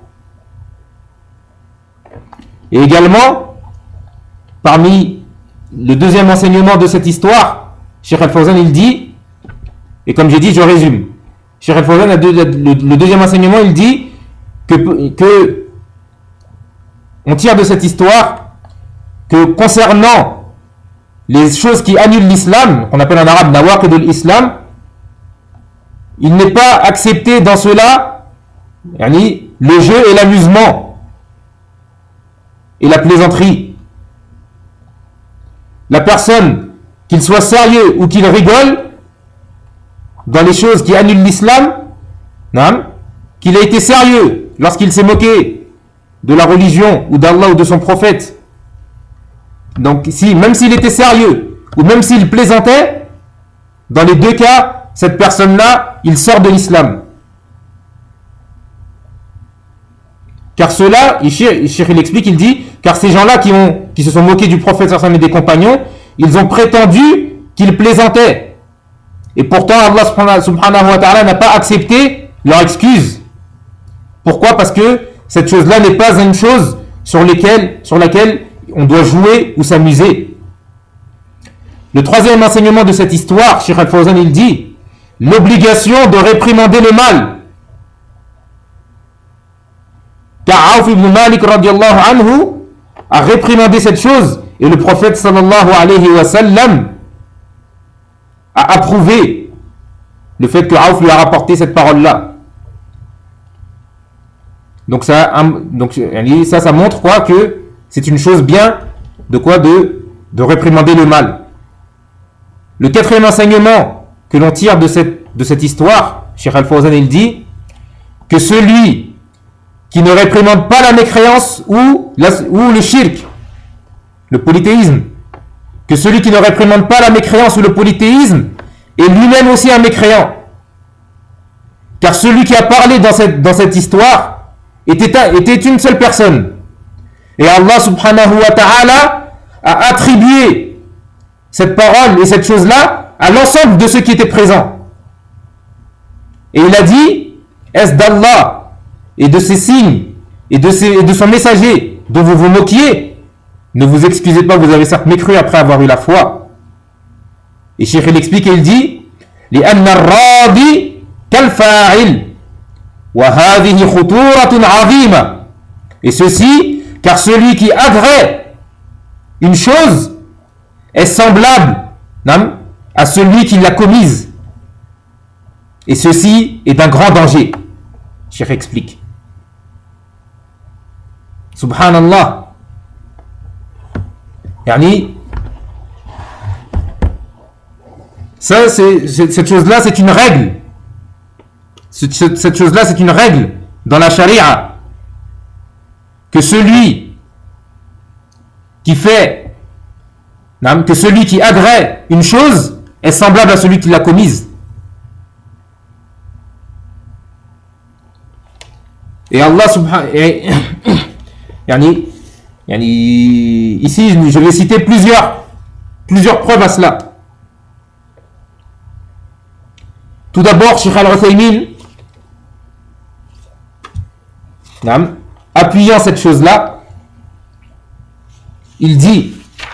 S1: Et également, parmi le deuxième enseignement de cette histoire, Cheikh Al-Fawzan il dit, et comme j'ai dit, je résume. Cheikh Al-Fawzan, le deuxième enseignement, il dit que on tire de cette histoire que concernant les choses qui annulent l'islam, qu'on appelle en arabe nawaqid al-islam, il n'est pas accepté dans cela le jeu et l'amusement et la plaisanterie. La personne, qu'il soit sérieux ou qu'il rigole dans les choses qui annulent l'islam, qu'il a été sérieux lorsqu'il s'est moqué de la religion ou d'Allah ou de son prophète. Donc même s'il était sérieux ou même s'il plaisantait, dans les deux cas, cette personne-là, il sort de l'islam. Car cela, il explique, il dit, car ces gens-là qui se sont moqués du prophète et des compagnons, ils ont prétendu qu'ils plaisantaient. Et pourtant, Allah subhanahu wa ta'ala n'a pas accepté leur excuse. Pourquoi ? Parce que cette chose-là n'est pas une chose sur laquelle on doit jouer ou s'amuser. Le troisième enseignement de cette histoire, Cheikh Al-Fawzan il dit, l'obligation de réprimander le mal. Car Auf ibn Malik radiallahu anhu a réprimandé cette chose et le prophète sallallahu alayhi wa sallam a approuvé le fait que Auf lui a rapporté cette parole-là. Donc ça montre quoi que c'est une chose bien de réprimander le mal. Le quatrième enseignement que l'on tire de cette histoire, Cheikh Al-Fawzan il dit que celui qui ne réprimande pas la mécréance ou le shirk, le polythéisme, que celui qui ne réprimande pas la mécréance ou le polythéisme est lui-même aussi un mécréant. Car celui qui a parlé dans cette histoire était une seule personne. Et Allah subhanahu wa ta'ala a attribué cette parole et cette chose-là à l'ensemble de ceux qui étaient présents. Et il a dit, est-ce d'Allah et de ses signes et de son messager dont vous vous moquiez, ne vous excusez pas, vous avez certes mécru après avoir eu la foi. Et Cheikh il explique et il dit لأن الراضي كالفاعل وهذه خطورة عظيمة. Et ceci, car celui qui agrée une chose est semblable à celui qui l'a commise. Et ceci est d'un grand danger. Cheikh explique. Subhanallah. Ça, cette chose-là, c'est une règle. Cette chose-là, c'est une règle dans la charia. Que celui qui fait, que celui qui agrée une chose est semblable à celui qui l'a commise. Et Allah subhanahu ici, je vais citer plusieurs preuves à cela. Tout d'abord, Cheikh Al-Uthaymin, appuyant cette chose-là, il dit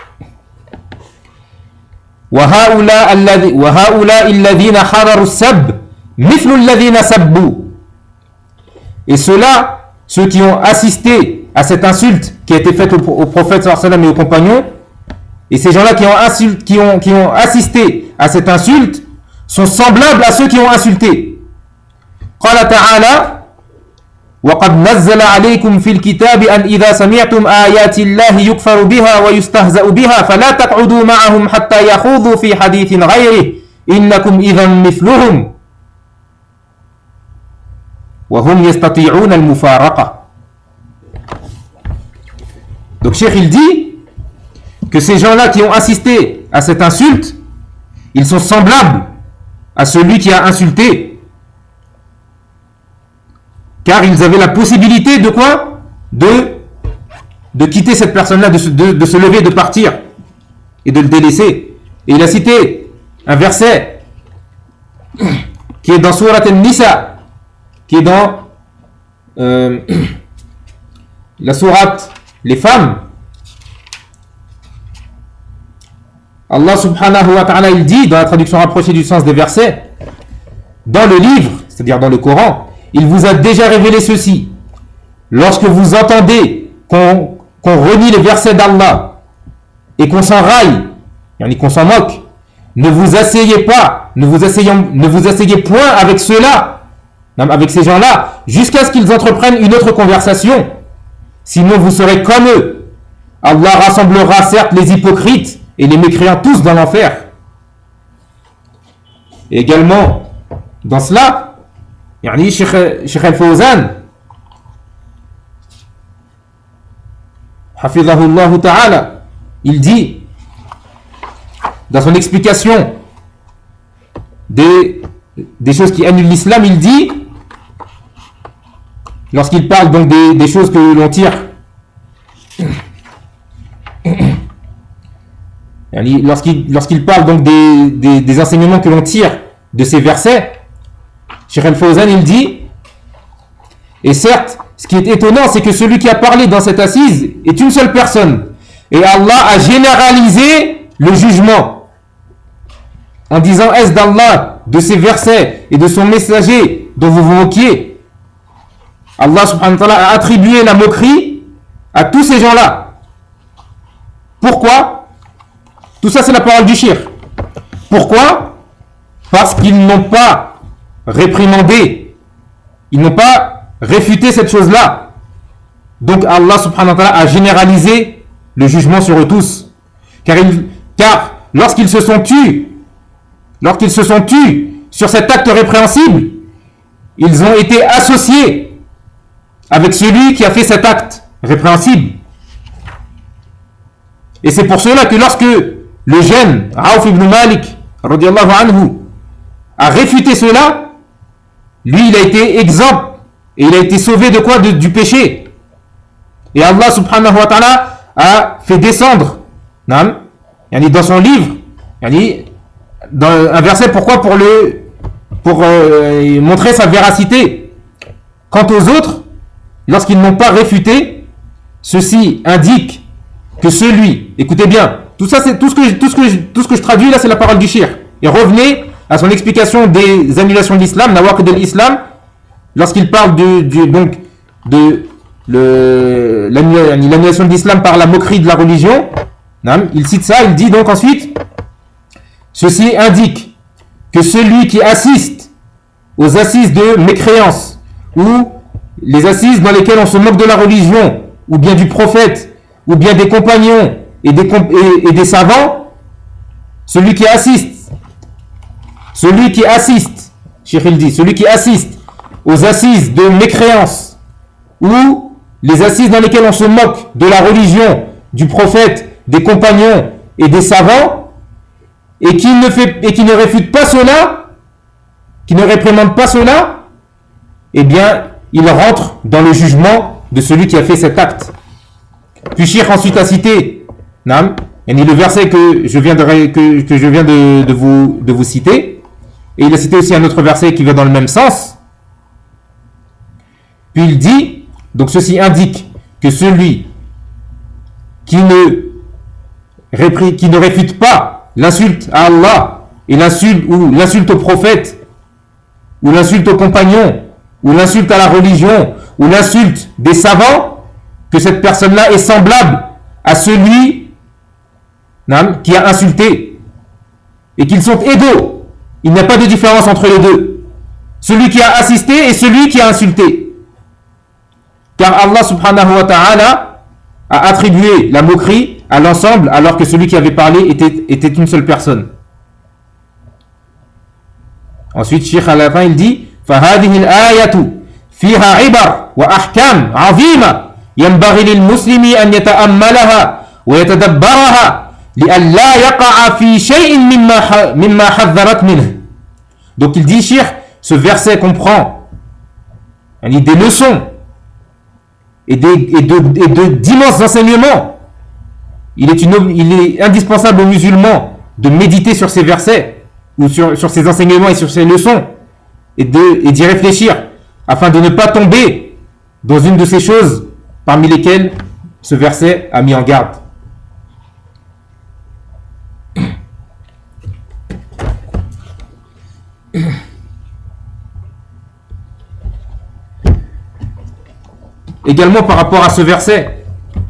S1: وَهَؤُلَاءِ الَّذِينَ حَضَرُوا السَّبْ مِثْلُ الَّذِينَ سَبُّوا. Et ceux-là, ceux qui ont assisté à cette insulte qui a été faite au prophète sallallahu alayhi wa sallam et aux compagnons, et ces gens-là qui ont assisté à cette insulte sont semblables à ceux qui ont insulté. قال تعالى وقد نزل عليكم في الكتاب أن إذا سمعتم آيات الله يكفر بها ويستهزأ بها فلا تقعدوا معهم حتى يخوضوا في حديث غيره إنكم إذا مثلهم وهم يستطيعون المفارقة. Donc Cheikh il dit que ces gens-là qui ont assisté à cette insulte, ils sont semblables à celui qui a insulté, car ils avaient la possibilité de quoi? De quitter cette personne-là, de se lever, de partir et de le délaisser. Et il a cité un verset qui est dans Surat An-Nisa, qui est dans la sourate les femmes. Allah subhanahu wa ta'ala il dit dans la traduction rapprochée du sens des versets, dans le livre, c'est-à-dire dans le Coran, il vous a déjà révélé ceci. Lorsque vous entendez qu'on renie les versets d'Allah et qu'on s'en raille, qu'on s'en moque, ne vous asseyez point avec ceux-là, avec ces gens-là, jusqu'à ce qu'ils entreprennent une autre conversation. Sinon vous serez comme eux. Allah rassemblera certes les hypocrites et les mécréants tous dans l'enfer. Et également, dans cela, Cheikh Al-Fawzan, Hafidhahullah Ta'ala, il dit, dans son explication des choses qui annulent l'islam, il dit, lorsqu'il parle donc des choses que l'on tire, lorsqu'il parle donc des enseignements que l'on tire de ces versets, Cheikh Al-Fawzan il dit, et certes, ce qui est étonnant, c'est que celui qui a parlé dans cette assise est une seule personne. Et Allah a généralisé le jugement en disant, est-ce d'Allah, de ces versets et de son messager dont vous vous moquiez? Allah subhanahu wa ta'ala a attribué la moquerie à tous ces gens-là. Pourquoi? Tout ça, c'est la parole du shirk. Pourquoi? Parce qu'ils n'ont pas réprimandé, ils n'ont pas réfuté cette chose-là. Donc Allah subhanahu wa ta'ala a généralisé le jugement sur eux tous. Car lorsqu'ils se sont tus sur cet acte répréhensible, ils ont été associés avec celui qui a fait cet acte répréhensible. Et c'est pour cela que lorsque le jeune Aouf ibn Malik radiyallahu anhu a réfuté cela, lui il a été exempt et il a été sauvé de quoi? Du péché. Et Allah subhanahu wa ta'ala a fait descendre dans son livre dans un verset, pourquoi? Pour montrer sa véracité. Quant aux autres, lorsqu'ils n'ont pas réfuté, ceci indique que celui, écoutez bien, tout ça c'est tout ce que je traduis là, c'est la parole du shirk. Et revenez à son explication des annulations de l'islam, nawaqid de l'islam, lorsqu'il parle de l'annulation de l'islam par la moquerie de la religion, il cite ça, il dit donc ensuite, ceci indique que celui qui assiste aux assises de mécréance, ou les assises dans lesquelles on se moque de la religion, ou bien du prophète, ou bien des compagnons et des savants, celui qui assiste celui qui assiste, Cheikh il dit, celui qui assiste aux assises de mécréance, ou les assises dans lesquelles on se moque de la religion, du prophète, des compagnons et des savants, et qui ne réfute pas cela, qui ne réprimande pas cela, eh bien, il rentre dans le jugement de celui qui a fait cet acte. Puis Cheikh ensuite a cité, le verset que je viens de vous citer, et il a cité aussi un autre verset qui va dans le même sens. Puis il dit, donc ceci indique que celui qui ne réfute pas l'insulte à Allah et l'insulte au prophète ou l'insulte aux compagnons ou l'insulte à la religion ou l'insulte des savants, que cette personne-là est semblable à celui qui a insulté et qu'ils sont égaux. Il n'y a pas de différence entre les deux. Celui qui a assisté et celui qui a insulté. Car Allah subhanahu wa ta'ala a attribué la moquerie à l'ensemble alors que celui qui avait parlé était une seule personne. Ensuite, Cheikh à la fin il dit فَهَذِهِ الْآيَةُ فِيهَا عِبَرْ وَأَحْكَامٌ عَظِيمَةٌ ينبغي للمسلم أن يتأملها ويتدبرها لئلا يقع في شيء مما حذرت منه. Donc il dit, Cheikh, ce verset comprend des leçons et d'immenses enseignements. Il est indispensable aux musulmans de méditer sur ces versets ou sur ces enseignements et sur ces leçons et d'y réfléchir afin de ne pas tomber dans une de ces choses parmi lesquelles ce verset a mis en garde. Également par rapport à ce verset,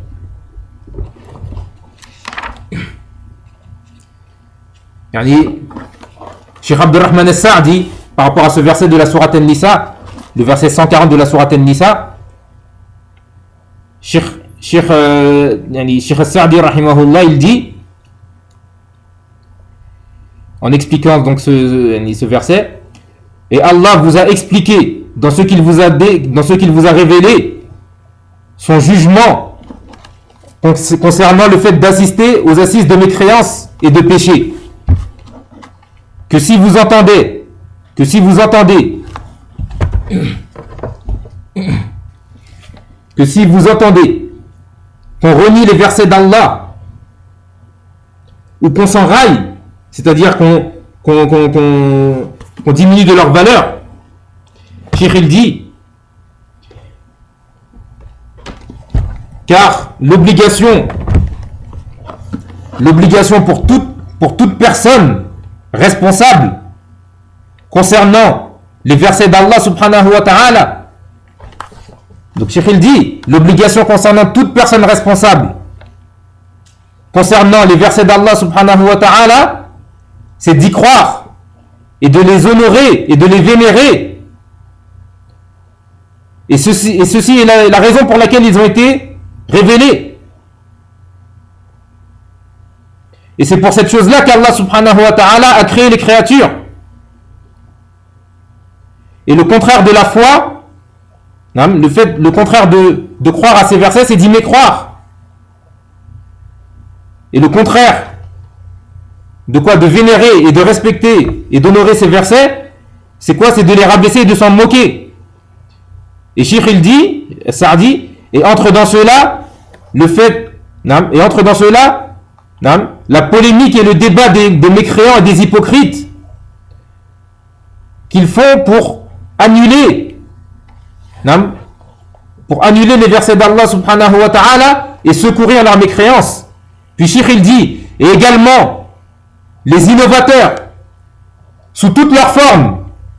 S1: Cheikh Abdurrahman al-Sa'di, par rapport à ce verset de la sourate An-Nisa, le verset 140 de la sourate An-Nisa, Cheikh al-Sa'di rahimahullah, il dit, en expliquant donc ce verset, et Allah vous a expliqué dans ce qu'il vous a révélé son jugement concernant le fait d'assister aux assises de mécréance et de péché. Que si vous entendez qu'on renie les versets d'Allah ou qu'on s'enraille, c'est-à-dire qu'on diminue de leur valeur, Cheikh il dit, car l'obligation pour toute personne responsable concernant les versets d'Allah subhanahu wa ta'ala, donc Cheikh il dit, l'obligation concernant toute personne responsable concernant les versets d'Allah subhanahu wa ta'ala, c'est d'y croire et de les honorer et de les vénérer. Et ceci est la raison pour laquelle ils ont été révélés. Et c'est pour cette chose-là qu'Allah subhanahu wa ta'ala a créé les créatures. Et le contraire de la foi, le contraire de croire à ces versets, c'est d'y mécroire. Et le contraire de quoi? De vénérer et de respecter et d'honorer ces versets, c'est quoi? C'est de les rabaisser et de s'en moquer. Et Cheikh il dit, Sa'di, et entre dans cela la polémique et le débat des mécréants et des hypocrites qu'ils font pour annuler les versets d'Allah subhanahu wa ta'ala et secourir leur mécréance. Puis Cheikh il dit, et également les innovateurs sous toutes leurs formes,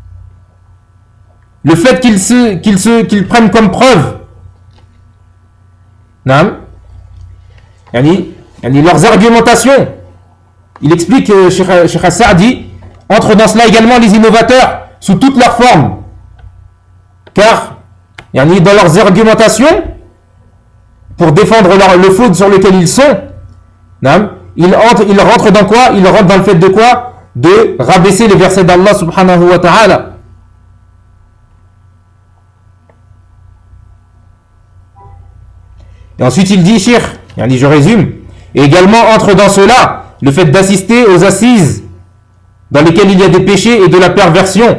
S1: le fait qu'ils prennent comme preuve leurs argumentations. Il explique que Cheikh Sa'di entre dans cela également les innovateurs sous toutes leurs formes, car dans leurs argumentations pour défendre le faux sur lequel ils sont, ils rentrent dans quoi? Ils rentrent dans le fait de quoi? de rabaisser les versets d'Allah subhanahu wa ta'ala. Et ensuite il dit, Cheikh, je résume, et également entre dans cela le fait d'assister aux assises dans lesquelles il y a des péchés et de la perversion,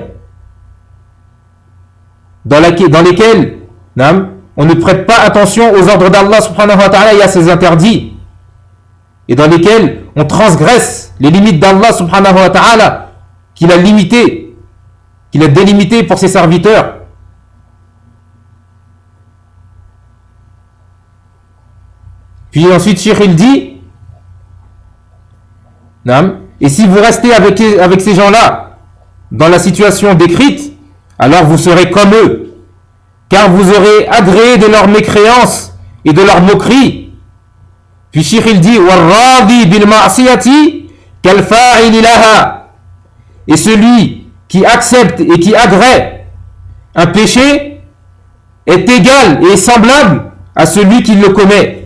S1: dans lesquelles on ne prête pas attention aux ordres d'Allah subhanahu wa ta'ala et à ses interdits, et dans lesquelles on transgresse les limites d'Allah subhanahu wa ta'ala qu'il a limitées, qu'il a délimitées pour ses serviteurs. Puis ensuite, Cheikh il dit, et si vous restez avec ces gens-là dans la situation décrite, alors vous serez comme eux, car vous aurez agréé de leur mécréance et de leur moquerie. Puis Cheikh il dit, وَالرَّاضِي بِالْمَعْصِيَةِ كَالْفَاعِلِ لَهَا. Et celui qui accepte et qui agrée un péché est égal et semblable à celui qui le commet.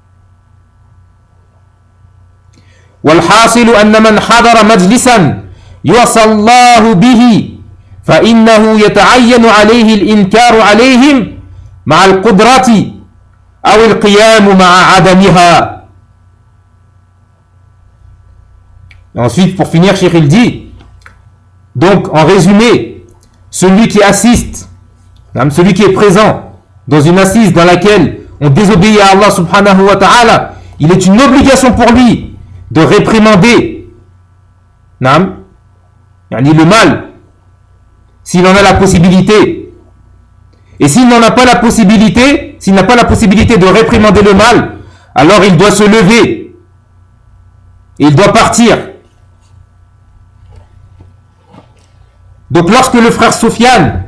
S1: والحاصل أن من حضر مجلسا يعصى الله به فإنه يتعين عليه الإنكار عليهم مع القدرة أو القيام مع عدمها. Et ensuite, pour finir, Cheikh il dit, donc en résumé, celui qui assiste, celui qui est présent dans une assise dans laquelle on désobéit à Allah subhanahu wa ta'ala, il est une obligation pour lui de réprimander le mal s'il en a la possibilité, et s'il n'en a pas la possibilité, s'il n'a pas la possibilité de réprimander le mal, alors il doit se lever et il doit partir. Donc lorsque le frère Soufiane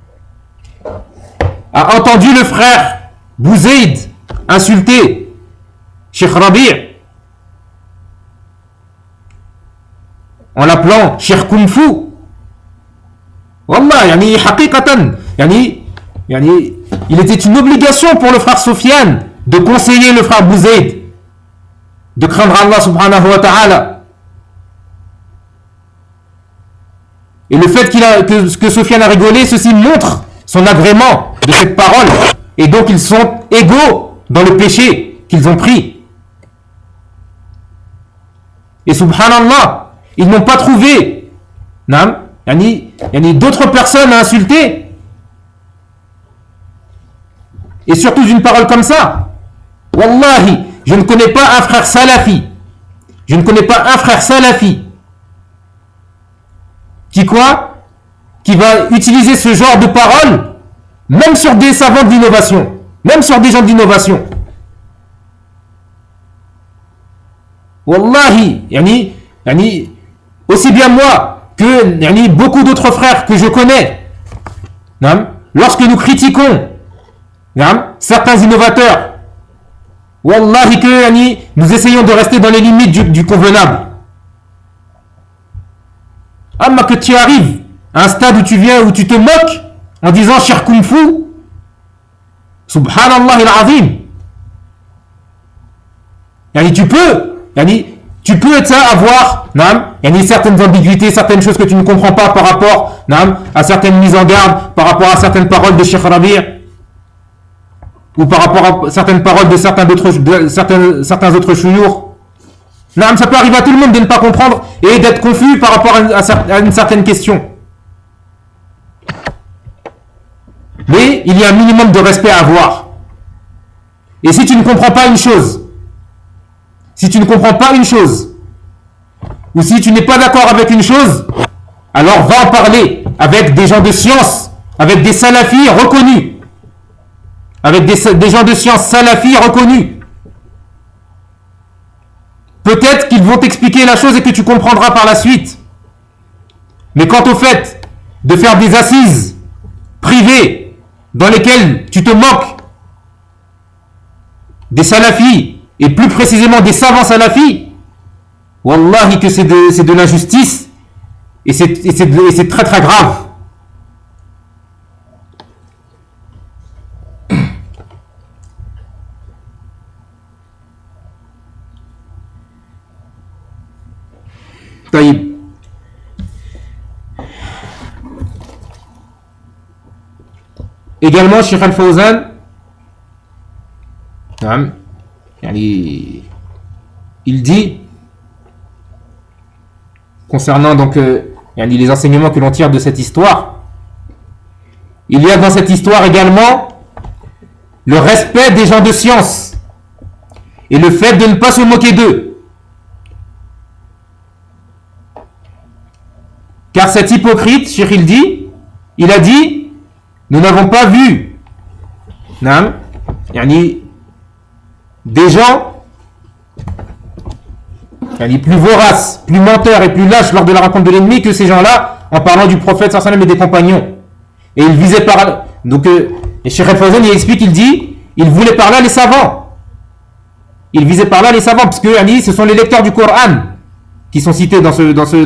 S1: a entendu le frère Bouzaïd insulter Cheikh Rabi' en l'appelant Cheikh Kung Fu, wallah, haqiqatan, il était une obligation pour le frère Soufiane de conseiller le frère Bouzaïd de craindre Allah subhanahu wa ta'ala. Et le fait que Soufiane a rigolé, ceci montre son agrément de cette parole, et donc ils sont égaux dans le péché qu'ils ont pris. Et subhanallah, ils n'ont pas trouvé d'autres personnes à insulter, et surtout d'une parole comme ça. Wallahi, je ne connais pas un frère salafi qui va utiliser ce genre de parole même sur des savants d'innovation, même sur des gens d'innovation. Wallahi, aussi bien moi que beaucoup d'autres frères que je connais, lorsque nous critiquons certains innovateurs, wallahi que nous essayons de rester dans les limites du convenable. Amma que tu arrives à un stade où tu te moques en disant Cheikh Kung Fu, subhanallah al-azim, tu peux être ça, avoir certaines ambiguïtés, certaines choses que tu ne comprends pas par rapport à certaines mises en garde, par rapport à certaines paroles de Cheikh Rabi' ou par rapport à certaines paroles de certains autres chouyours. Ça peut arriver à tout le monde de ne pas comprendre et d'être confus par rapport à une certaine question. Mais il y a un minimum de respect à avoir. Et si tu ne comprends pas une chose, ou si tu n'es pas d'accord avec une chose, alors va en parler avec des gens de science, avec des salafis reconnus, avec des gens de science salafis reconnus. Peut-être qu'ils vont t'expliquer la chose et que tu comprendras par la suite. Mais quant au fait de faire des assises privées dans lesquelles tu te moques des salafis, et plus précisément des savants salafis, wallahi que c'est de l'injustice, et c'est très très grave. également Cheikh Al-Fawzan, il dit concernant donc les enseignements que l'on tire de cette histoire, il y a dans cette histoire également le respect des gens de science et le fait de ne pas se moquer d'eux. Car cet hypocrite, Cheikh il a dit, nous n'avons pas vu des gens plus voraces, plus menteurs et plus lâches lors de la rencontre de l'ennemi que ces gens-là en parlant du prophète sallallahu alayhi wa sallam et des compagnons. Et il visait par donc et Cheikh Al-Fawzan il explique, il dit, il voulait par là les savants. Il visait par là les savants parce que ce sont les lecteurs du Coran qui sont cités dans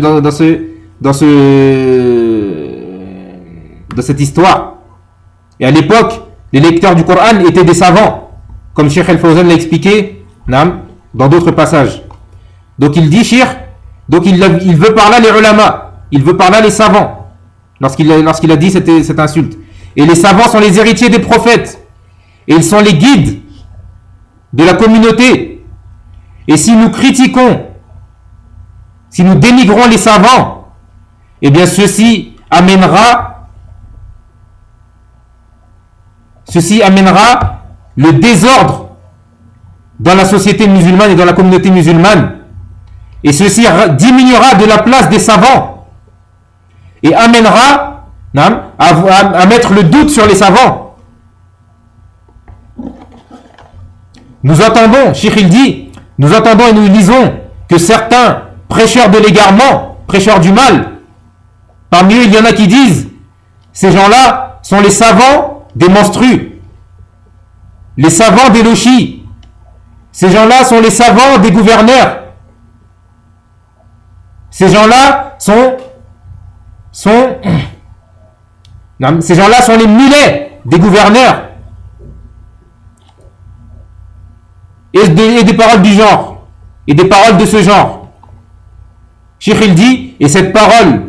S1: cette histoire. Et à l'époque, les lecteurs du Coran étaient des savants, comme Cheikh Al-Fawzan l'a expliqué dans d'autres passages. Donc il dit Cheikh, donc il veut par là les ulama, il veut par là les savants, lorsqu'il a dit cette insulte. Et les savants sont les héritiers des prophètes, et ils sont les guides de la communauté. Et si nous critiquons, si nous dénigrons les savants, eh bien ceci amènera le désordre dans la société musulmane et dans la communauté musulmane. Et ceci diminuera de la place des savants et amènera à mettre le doute sur les savants. Nous entendons, Cheikh il dit, nous entendons et nous lisons que certains prêcheurs de l'égarement, prêcheurs du mal, parmi eux il y en a qui disent, ces gens-là sont les savants des menstrues, les savants des lochis, ces gens-là sont les savants des gouverneurs. Ces gens-là sont les mulets des gouverneurs. Et des paroles du genre. Et des paroles de ce genre. Cheikh il dit, et cette parole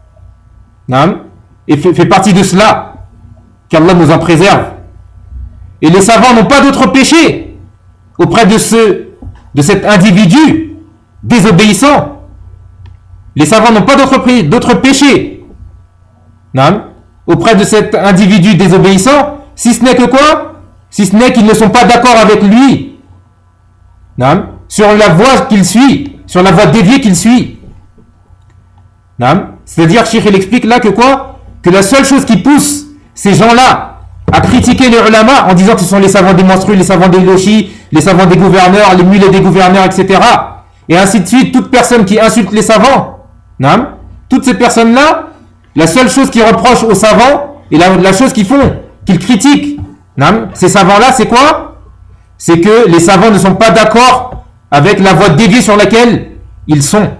S1: fait partie de cela, qu'Allah nous en préserve. Et les savants n'ont pas d'autre péché auprès de cet individu désobéissant. Les savants n'ont pas d'autre péché auprès de cet individu désobéissant, si ce n'est que quoi? Si ce n'est qu'ils ne sont pas d'accord avec lui sur la voie qu'il suit, sur la voie déviée qu'il suit. C'est-à-dire, Cheikh il explique là que quoi? Que la seule chose qui pousse ces gens-là à critiquer les ulama en disant que ce sont les savants des menstrues, les savants des lochis, les savants des gouverneurs, les mulets des gouverneurs, etc. Et ainsi de suite, toute personne qui insulte les savants, toutes ces personnes-là, la seule chose qu'ils reprochent aux savants et la chose qu'ils font, qu'ils critiquent, ces savants-là, c'est quoi? C'est que les savants ne sont pas d'accord avec la voie déviée sur laquelle ils sont.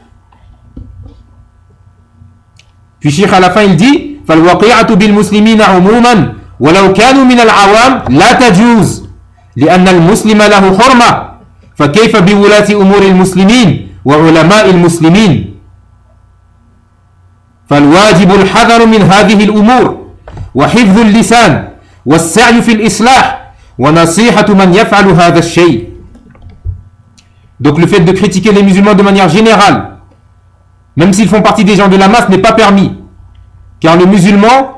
S1: Puis Cheikh à la fin il dit فالواقعة بالمسلمين عموما ولو كانوا من العوام لا تجوز لأن المسلم له حرمة فكيف بولاة أمور المسلمين وعلماء المسلمين فالواجب الحذر من هذه الأمور وحفظ اللسان والسعي في الإصلاح ونصيحة من يفعل هذا الشيء. Donc le fait de critiquer les musulmans de manière générale, même s'ils font partie des gens de la masse, n'est pas permis. Car le musulman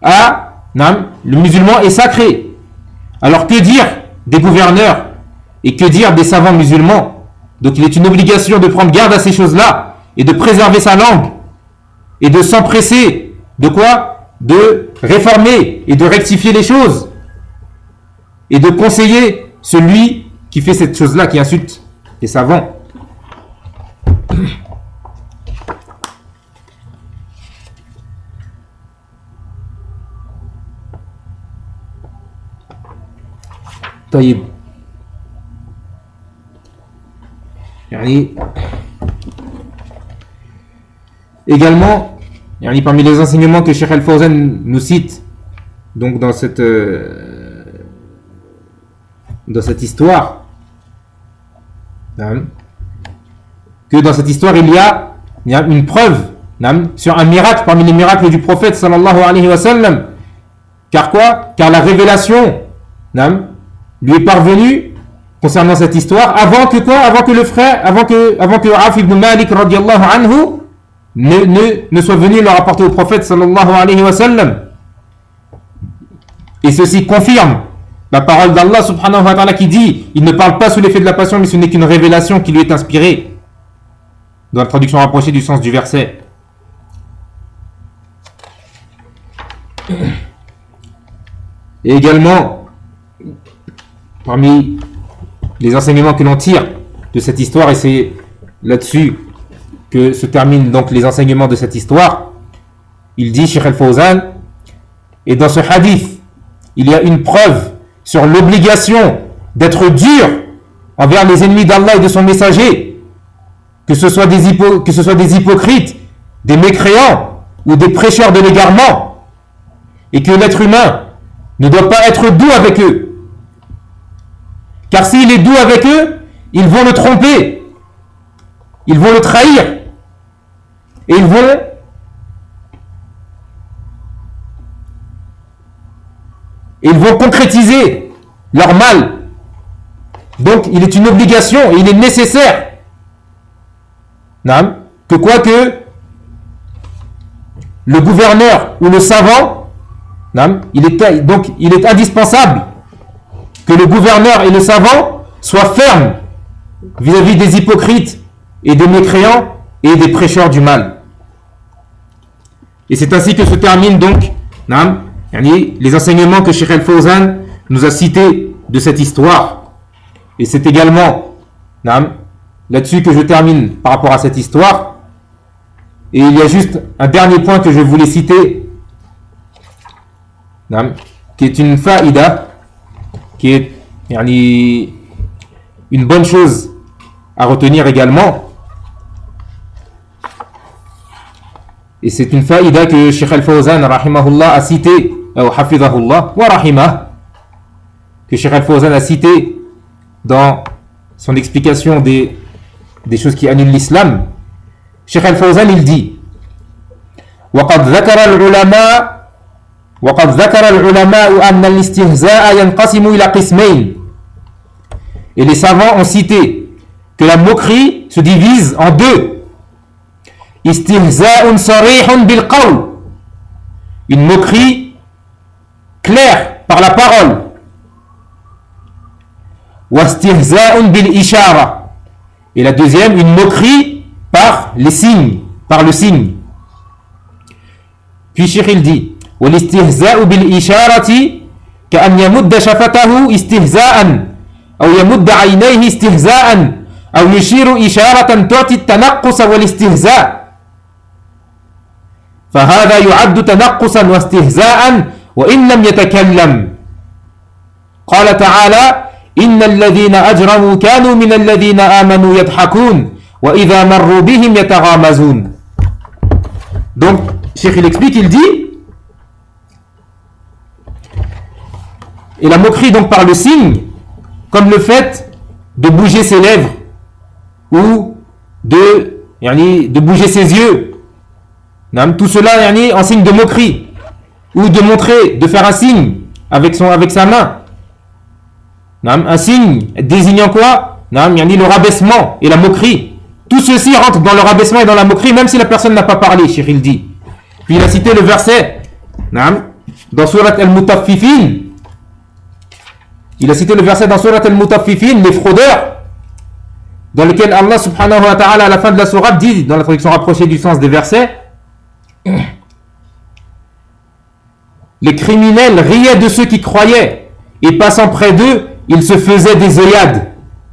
S1: est sacré. Alors que dire des gouverneurs et que dire des savants musulmans? Donc il est une obligation de prendre garde à ces choses-là et de préserver sa langue et de s'empresser de quoi? De réformer et de rectifier les choses et de conseiller celui qui fait cette chose-là, qui insulte les savants. طيب également parmi les enseignements que Cheikh Al-Fawzan nous cite donc dans cette histoire, que dans cette histoire il y a une preuve sur un miracle parmi les miracles du prophète sallallahu alayhi wa sallam, Car quoi? Car la révélation lui est parvenue concernant cette histoire avant que quoi? Avant que Auf ibn Malik radiallahu anhu ne soit venu le rapporter au prophète sallallahu alayhi wa sallam. Et ceci confirme la parole d'Allah subhanahu wa ta'ala qui dit: il ne parle pas sous l'effet de la passion, mais ce n'est qu'une révélation qui lui est inspirée, dans la traduction rapprochée du sens du verset. Et également, parmi les enseignements que l'on tire de cette histoire, et c'est là-dessus que se terminent donc les enseignements de cette histoire, il dit, Cheikh Al-Fawzan, et dans ce hadith, il y a une preuve sur l'obligation d'être dur envers les ennemis d'Allah et de son messager, que ce soit des hypocrites, des mécréants ou des prêcheurs de l'égarement, et que l'être humain ne doit pas être doux avec eux. Car s'il est doux avec eux, ils vont le tromper, ils vont le trahir, et ils vont concrétiser leur mal. Donc il est une obligation et il est nécessaire que quoi que le gouverneur ou le savant, il est indispensable que le gouverneur et le savant soient fermes vis-à-vis des hypocrites et des mécréants et des prêcheurs du mal. Et c'est ainsi que se terminent donc les enseignements que Cheikh Al-Fawzan nous a cités de cette histoire. Et c'est également là-dessus que je termine par rapport à cette histoire. Et il y a juste un dernier point que je voulais citer, qui est une faïda, qui est une bonne chose à retenir également. Et c'est une faïda que Cheikh Al-Fawzan rahimahullah a cité, ou hafidhahullah wa rahimah, que Cheikh Al-Fawzan a cité dans son explication des choses qui annulent l'islam. Cheikh Al-Fawzan il dit: وقد ذكر العلماء أن الاستهزاء ينقسم إلى قسمين. Et les savants ont cité que la moquerie se divise en deux. استهزاء صريح بالقول, une moquerie claire par la parole. واستهزاء بالإشارة, et la deuxième, une moquerie par les signes, par le signe. Puis Cheikh il dit: والاستهزاء بالإشارة كأن يمد شفته استهزاء أو يمد عينيه استهزاء أو يشير إشارة تعطي التنقص والاستهزاء، فهذا يعد تنقصا واستهزاء وإن لم يتكلم. قال تعالى: إن الذين أجرموا كانوا من الذين آمنوا يضحكون وإذا مروا بهم يتغامزون. Donc Cheikh il explique, il dit: et la moquerie donc par le signe, comme le fait de bouger ses lèvres ou de bouger ses yeux, tout cela en signe de moquerie, ou de montrer, de faire un signe avec sa main, un signe désignant quoi? Le rabaissement et la moquerie. Tout ceci rentre dans le rabaissement et dans la moquerie, même si la personne n'a pas parlé, Cheikh il dit. Puis il a cité le verset dans Surat Al-Mutaffifin. Il a cité le verset dans Surat Al-Mutaffifin, les fraudeurs, dans lequel Allah subhanahu wa ta'ala à la fin de la sourate dit, dans la traduction rapprochée du sens des versets, les criminels riaient de ceux qui croyaient, et passant près d'eux, ils se faisaient des œillades.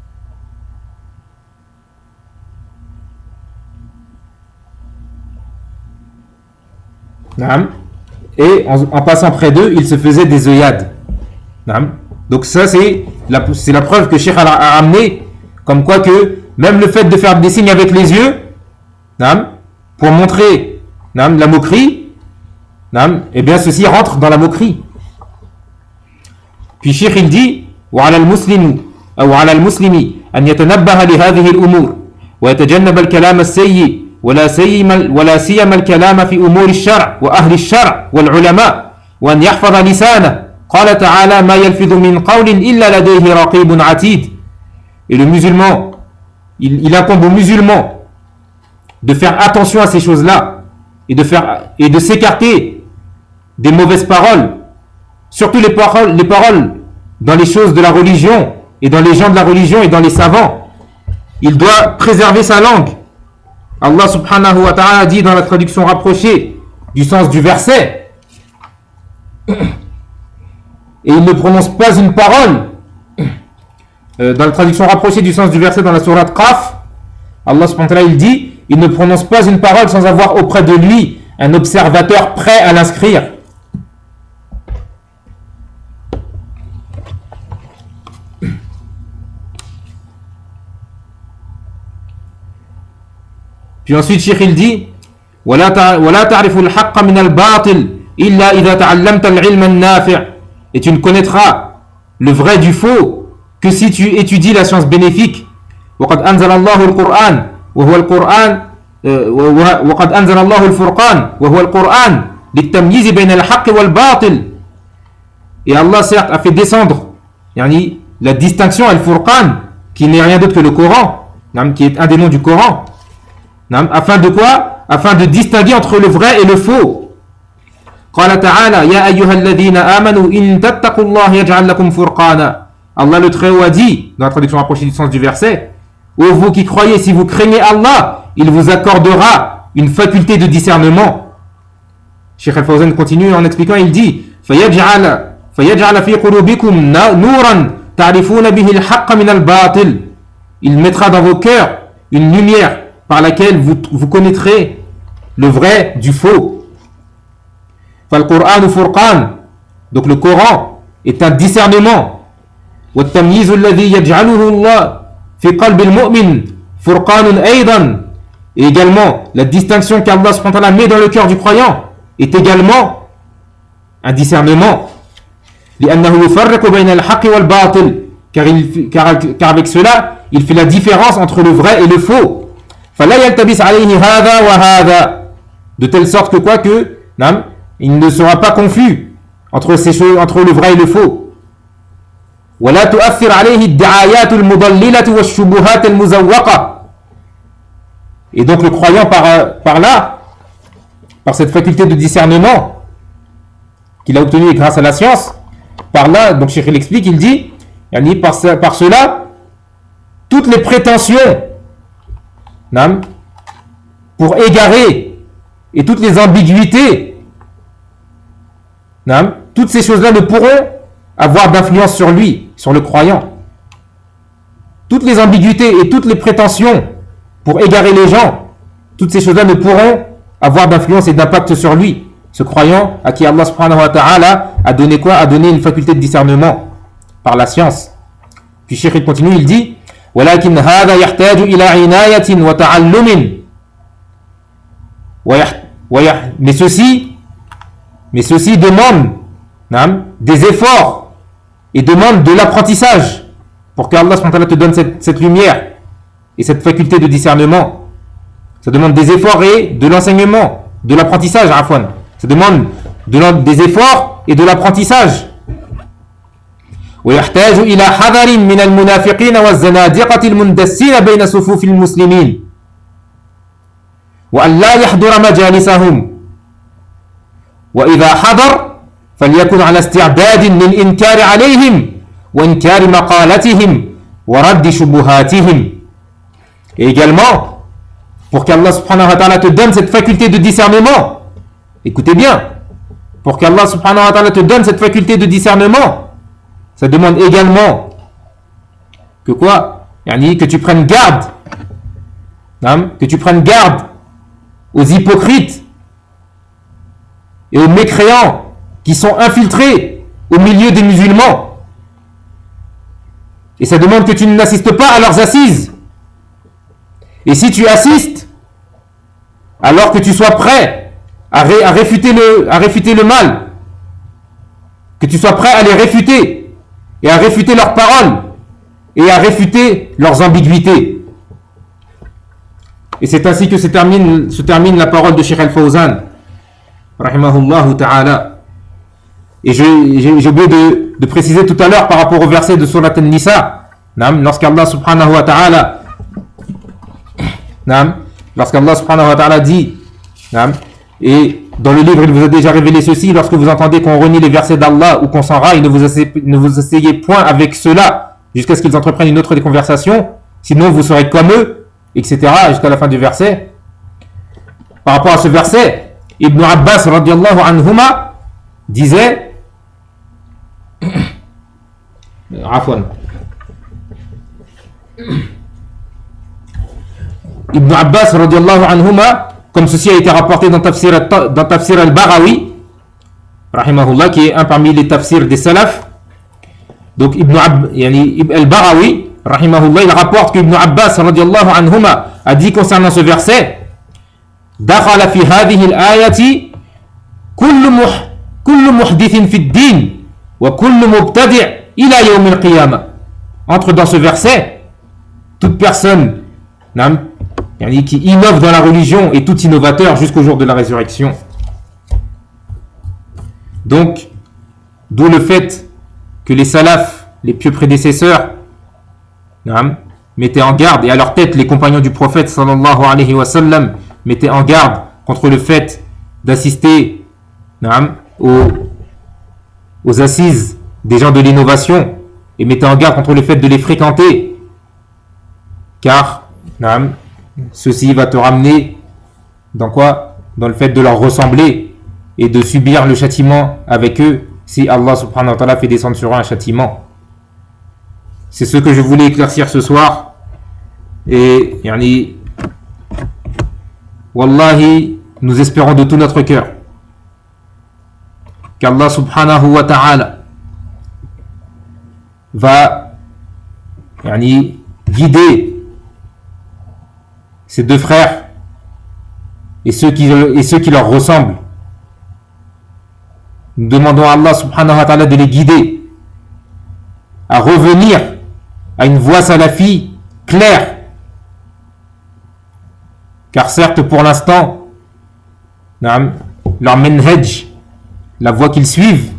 S1: Et en passant près d'eux, ils se faisaient des œillades. Donc ça c'est la preuve que Cheikh a amené, comme quoi que même le fait de faire des signes avec les yeux pour montrer la moquerie, et bien ceci rentre dans la moquerie. Puis Cheikh il dit: وعلى المسلم أو على المسلم أن يتنبه لهذه الأمور ويتجنب الكلام السيء ولا سيما الكلام في أمور الشرع وأهل الشرع والعلماء وأن يحفظ لسانه قال تعالى ما يلفظ من قول إلا لديه رقيب عتيد. Et le musulman, il incombe aux musulmans de faire attention à ces choses-là et de s'écarter des mauvaises paroles, surtout les paroles dans les choses de la religion et dans les gens de la religion et dans les savants. Il doit préserver sa langue. Allah subhanahu wa ta'ala dit dans la traduction rapprochée du sens du verset, et il ne prononce pas une parole, dans la traduction rapprochée du sens du verset dans la sourate Qaf, Allah subhanahu wa ta'ala il dit, il ne prononce pas une parole sans avoir auprès de lui un observateur prêt à l'inscrire. Puis ensuite, Cheikh il dit ولا تعرف الحق من الباطل إلا إذا تعلمت العلم النافع. Et tu ne connaîtras le vrai du faux que si tu étudies la science bénéfique. وقد أنزل الله القرآن وهو القرآن وقد أنزل الله الفرقان وهو القرآن للتمييز بين الحق والباطل. Et Allah certes a fait descendre يعني la distinction al-Furqan qui n'est rien d'autre que le Coran, qui est un des noms du Coran. Afin de quoi? Afin de distinguer entre le vrai et le faux. قال تعالى يا أيها الذين آمنوا إن تتقوا الله يجعل لكم فرقانا. Allah le Très-Haut a dit, dans la traduction rapprochée du sens du verset, ô vous qui croyez, si vous craignez Allah, il vous accordera une faculté de discernement. Cheikh Al-Fawzan continue en expliquant, il dit فيجعل في قلوبكم نورا تعرفون به الحق من الباطل. Il mettra dans vos cœurs une lumière par laquelle vous connaîtrez le vrai du faux. فالقرآن فرقان. Donc le Coran est un discernement. والتمييز الذي يجعله الله في قلب المؤمن فرقان أيضا. Et également la distinction qu'Allah subhanahu wa ta'ala met dans le cœur du croyant est également un discernement. لأنه يفرق بين الحق والباطل. Car avec cela il fait la différence entre le vrai et le faux. فلا يلتبس عليه هذا وهذا. De telle sorte que quoi que il ne sera pas confus entre ces choses, entre le vrai et le faux. ولا تؤثر عليه الدعايات المضللة والشبهات المزوقة. Et donc le croyant par là, par cette faculté de discernement qu'il a obtenue grâce à la science, par là, donc Cheikh il explique, il dit, par cela, toutes les prétentions pour égarer et toutes les ambiguïtés, toutes ces choses-là ne pourront avoir d'influence sur lui, sur le croyant. Toutes les ambiguïtés et toutes les prétentions pour égarer les gens, toutes ces choses-là ne pourront avoir d'influence et d'impact sur lui, ce croyant à qui Allah subhanahu wa ta'ala a donné quoi? A donné une faculté de discernement par la science. Puis Cheikh il continue, il dit ولكن هذا يحتاج إلى عناية وتعلم. Mais ceci demande des efforts et demande de l'apprentissage pour qu'Allah te donne cette lumière et cette faculté de discernement. Ça demande des efforts et de l'enseignement, de l'apprentissage. Ça demande des efforts et de l'apprentissage. ويحتاج إلى حذر من المنافقين والزنادقة المندسين بين صفوف المسلمين وأن لا يحضر مجالسهم وإذا حضر فليكن على استعداد للإنكار عليهم وإنكار مقالتهم ورد شبهاتهم. Et également, pour qu'Allah subhanahu wa ta'ala te donne cette faculté de discernement, écoutez bien, pour qu'Allah subhanahu wa ta'ala te donne cette faculté de discernement, ça demande également que quoi? Que tu prennes garde, que tu prennes garde aux hypocrites et aux mécréants qui sont infiltrés au milieu des musulmans. Et ça demande que tu n'assistes pas à leurs assises. Et si tu assistes, alors que tu sois prêt à réfuter le mal, que tu sois prêt à les réfuter et à réfuter leurs paroles et à réfuter leurs ambiguïtés. Et c'est ainsi que se termine la parole de Cheikh Al-Fawzan rahimahullah ta'ala. Et j'ai oublié de préciser tout à l'heure par rapport au verset de Surat An-Nisa, lorsqu'Allah subhanahu wa ta'ala dit, et dans le livre il vous a déjà révélé ceci, lorsque vous entendez qu'on renie les versets d'Allah ou qu'on s'enraille, ne vous asseyez point avec ceux-là jusqu'à ce qu'ils entreprennent une autre des conversations, sinon vous serez comme eux, etc. jusqu'à la fin du verset. Par rapport à ce verset, Ibn Abbas radiallahu anhuma disait Ibn Abbas radiallahu anhuma, comme ceci a été rapporté dans Tafsir al-Baghawi rahimahullah, qui est un parmi les tafsirs des salaf. Donc Ibn al-Baghawi rahimahullah, il rapporte que Ibn Abbas radiallahu anhuma a dit concernant ce verset: دخل في هذه الآية كل محدث في الدين وكل مبتدع إلى يوم القيامة. Entre dans ce verset toute personne qui innove dans la religion et tout innovateur jusqu'au jour de la résurrection. Donc, d'où le fait que les salafs, les pieux prédécesseurs, mettaient en garde, et à leur tête les compagnons du prophète sallallahu alayhi wa sallam mettaient en garde contre le fait d'assister aux assises des gens de l'innovation, et mettaient en garde contre le fait de les fréquenter, car ceci va te ramener dans quoi? Dans le fait de leur ressembler et de subir le châtiment avec eux si Allah subhanahu wa ta'ala fait descendre sur eux un châtiment. C'est ce que je voulais éclaircir ce soir. Et wallahi, nous espérons de tout notre cœur qu'Allah subhanahu wa ta'ala va guider ces deux frères et ceux qui leur ressemblent. Nous demandons à Allah subhanahu wa ta'ala de les guider à revenir à une voie salafi claire, car certes pour l'instant leur manhaj, la voie qu'ils suivent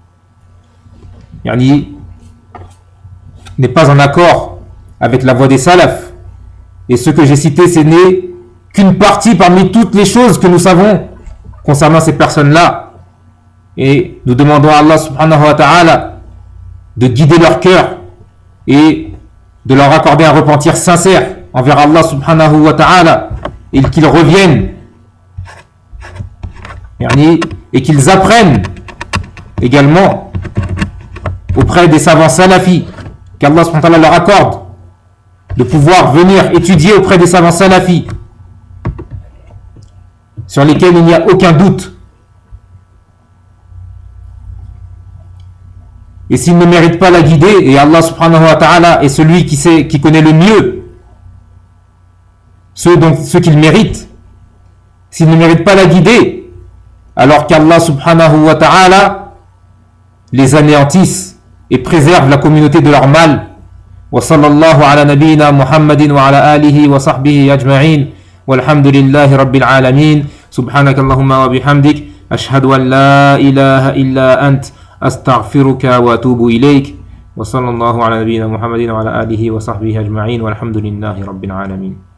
S1: n'est pas en accord avec la voie des salafs. Et ce que j'ai cité, ce n'est qu'une partie parmi toutes les choses que nous savons concernant ces personnes-là. Et nous demandons à Allah subhanahu wa ta'ala de guider leur cœur et de leur accorder un repentir sincère envers Allah subhanahu wa ta'ala, et qu'ils reviennent et qu'ils apprennent également auprès des savants salafis, qu'Allah subhanahu wa ta'ala leur accorde de pouvoir venir étudier auprès des savants salafis sur lesquels il n'y a aucun doute. Et s'ils ne méritent pas la guider, et Allah subhanahu wa ta'ala est celui qui connaît le mieux ceux qu'ils méritent, s'ils ne méritent pas la guider, alors qu'Allah subhanahu wa ta'ala les anéantisse et préserve la communauté de leur mal. وصلى الله على نبينا محمد وعلى آله وصحبه أجمعين والحمد لله رب العالمين سبحانك اللهم وبحمدك أشهد أن لا إله إلا أنت أستغفرك وأتوب إليك وصلى الله على نبينا محمد وعلى آله وصحبه أجمعين والحمد لله رب العالمين.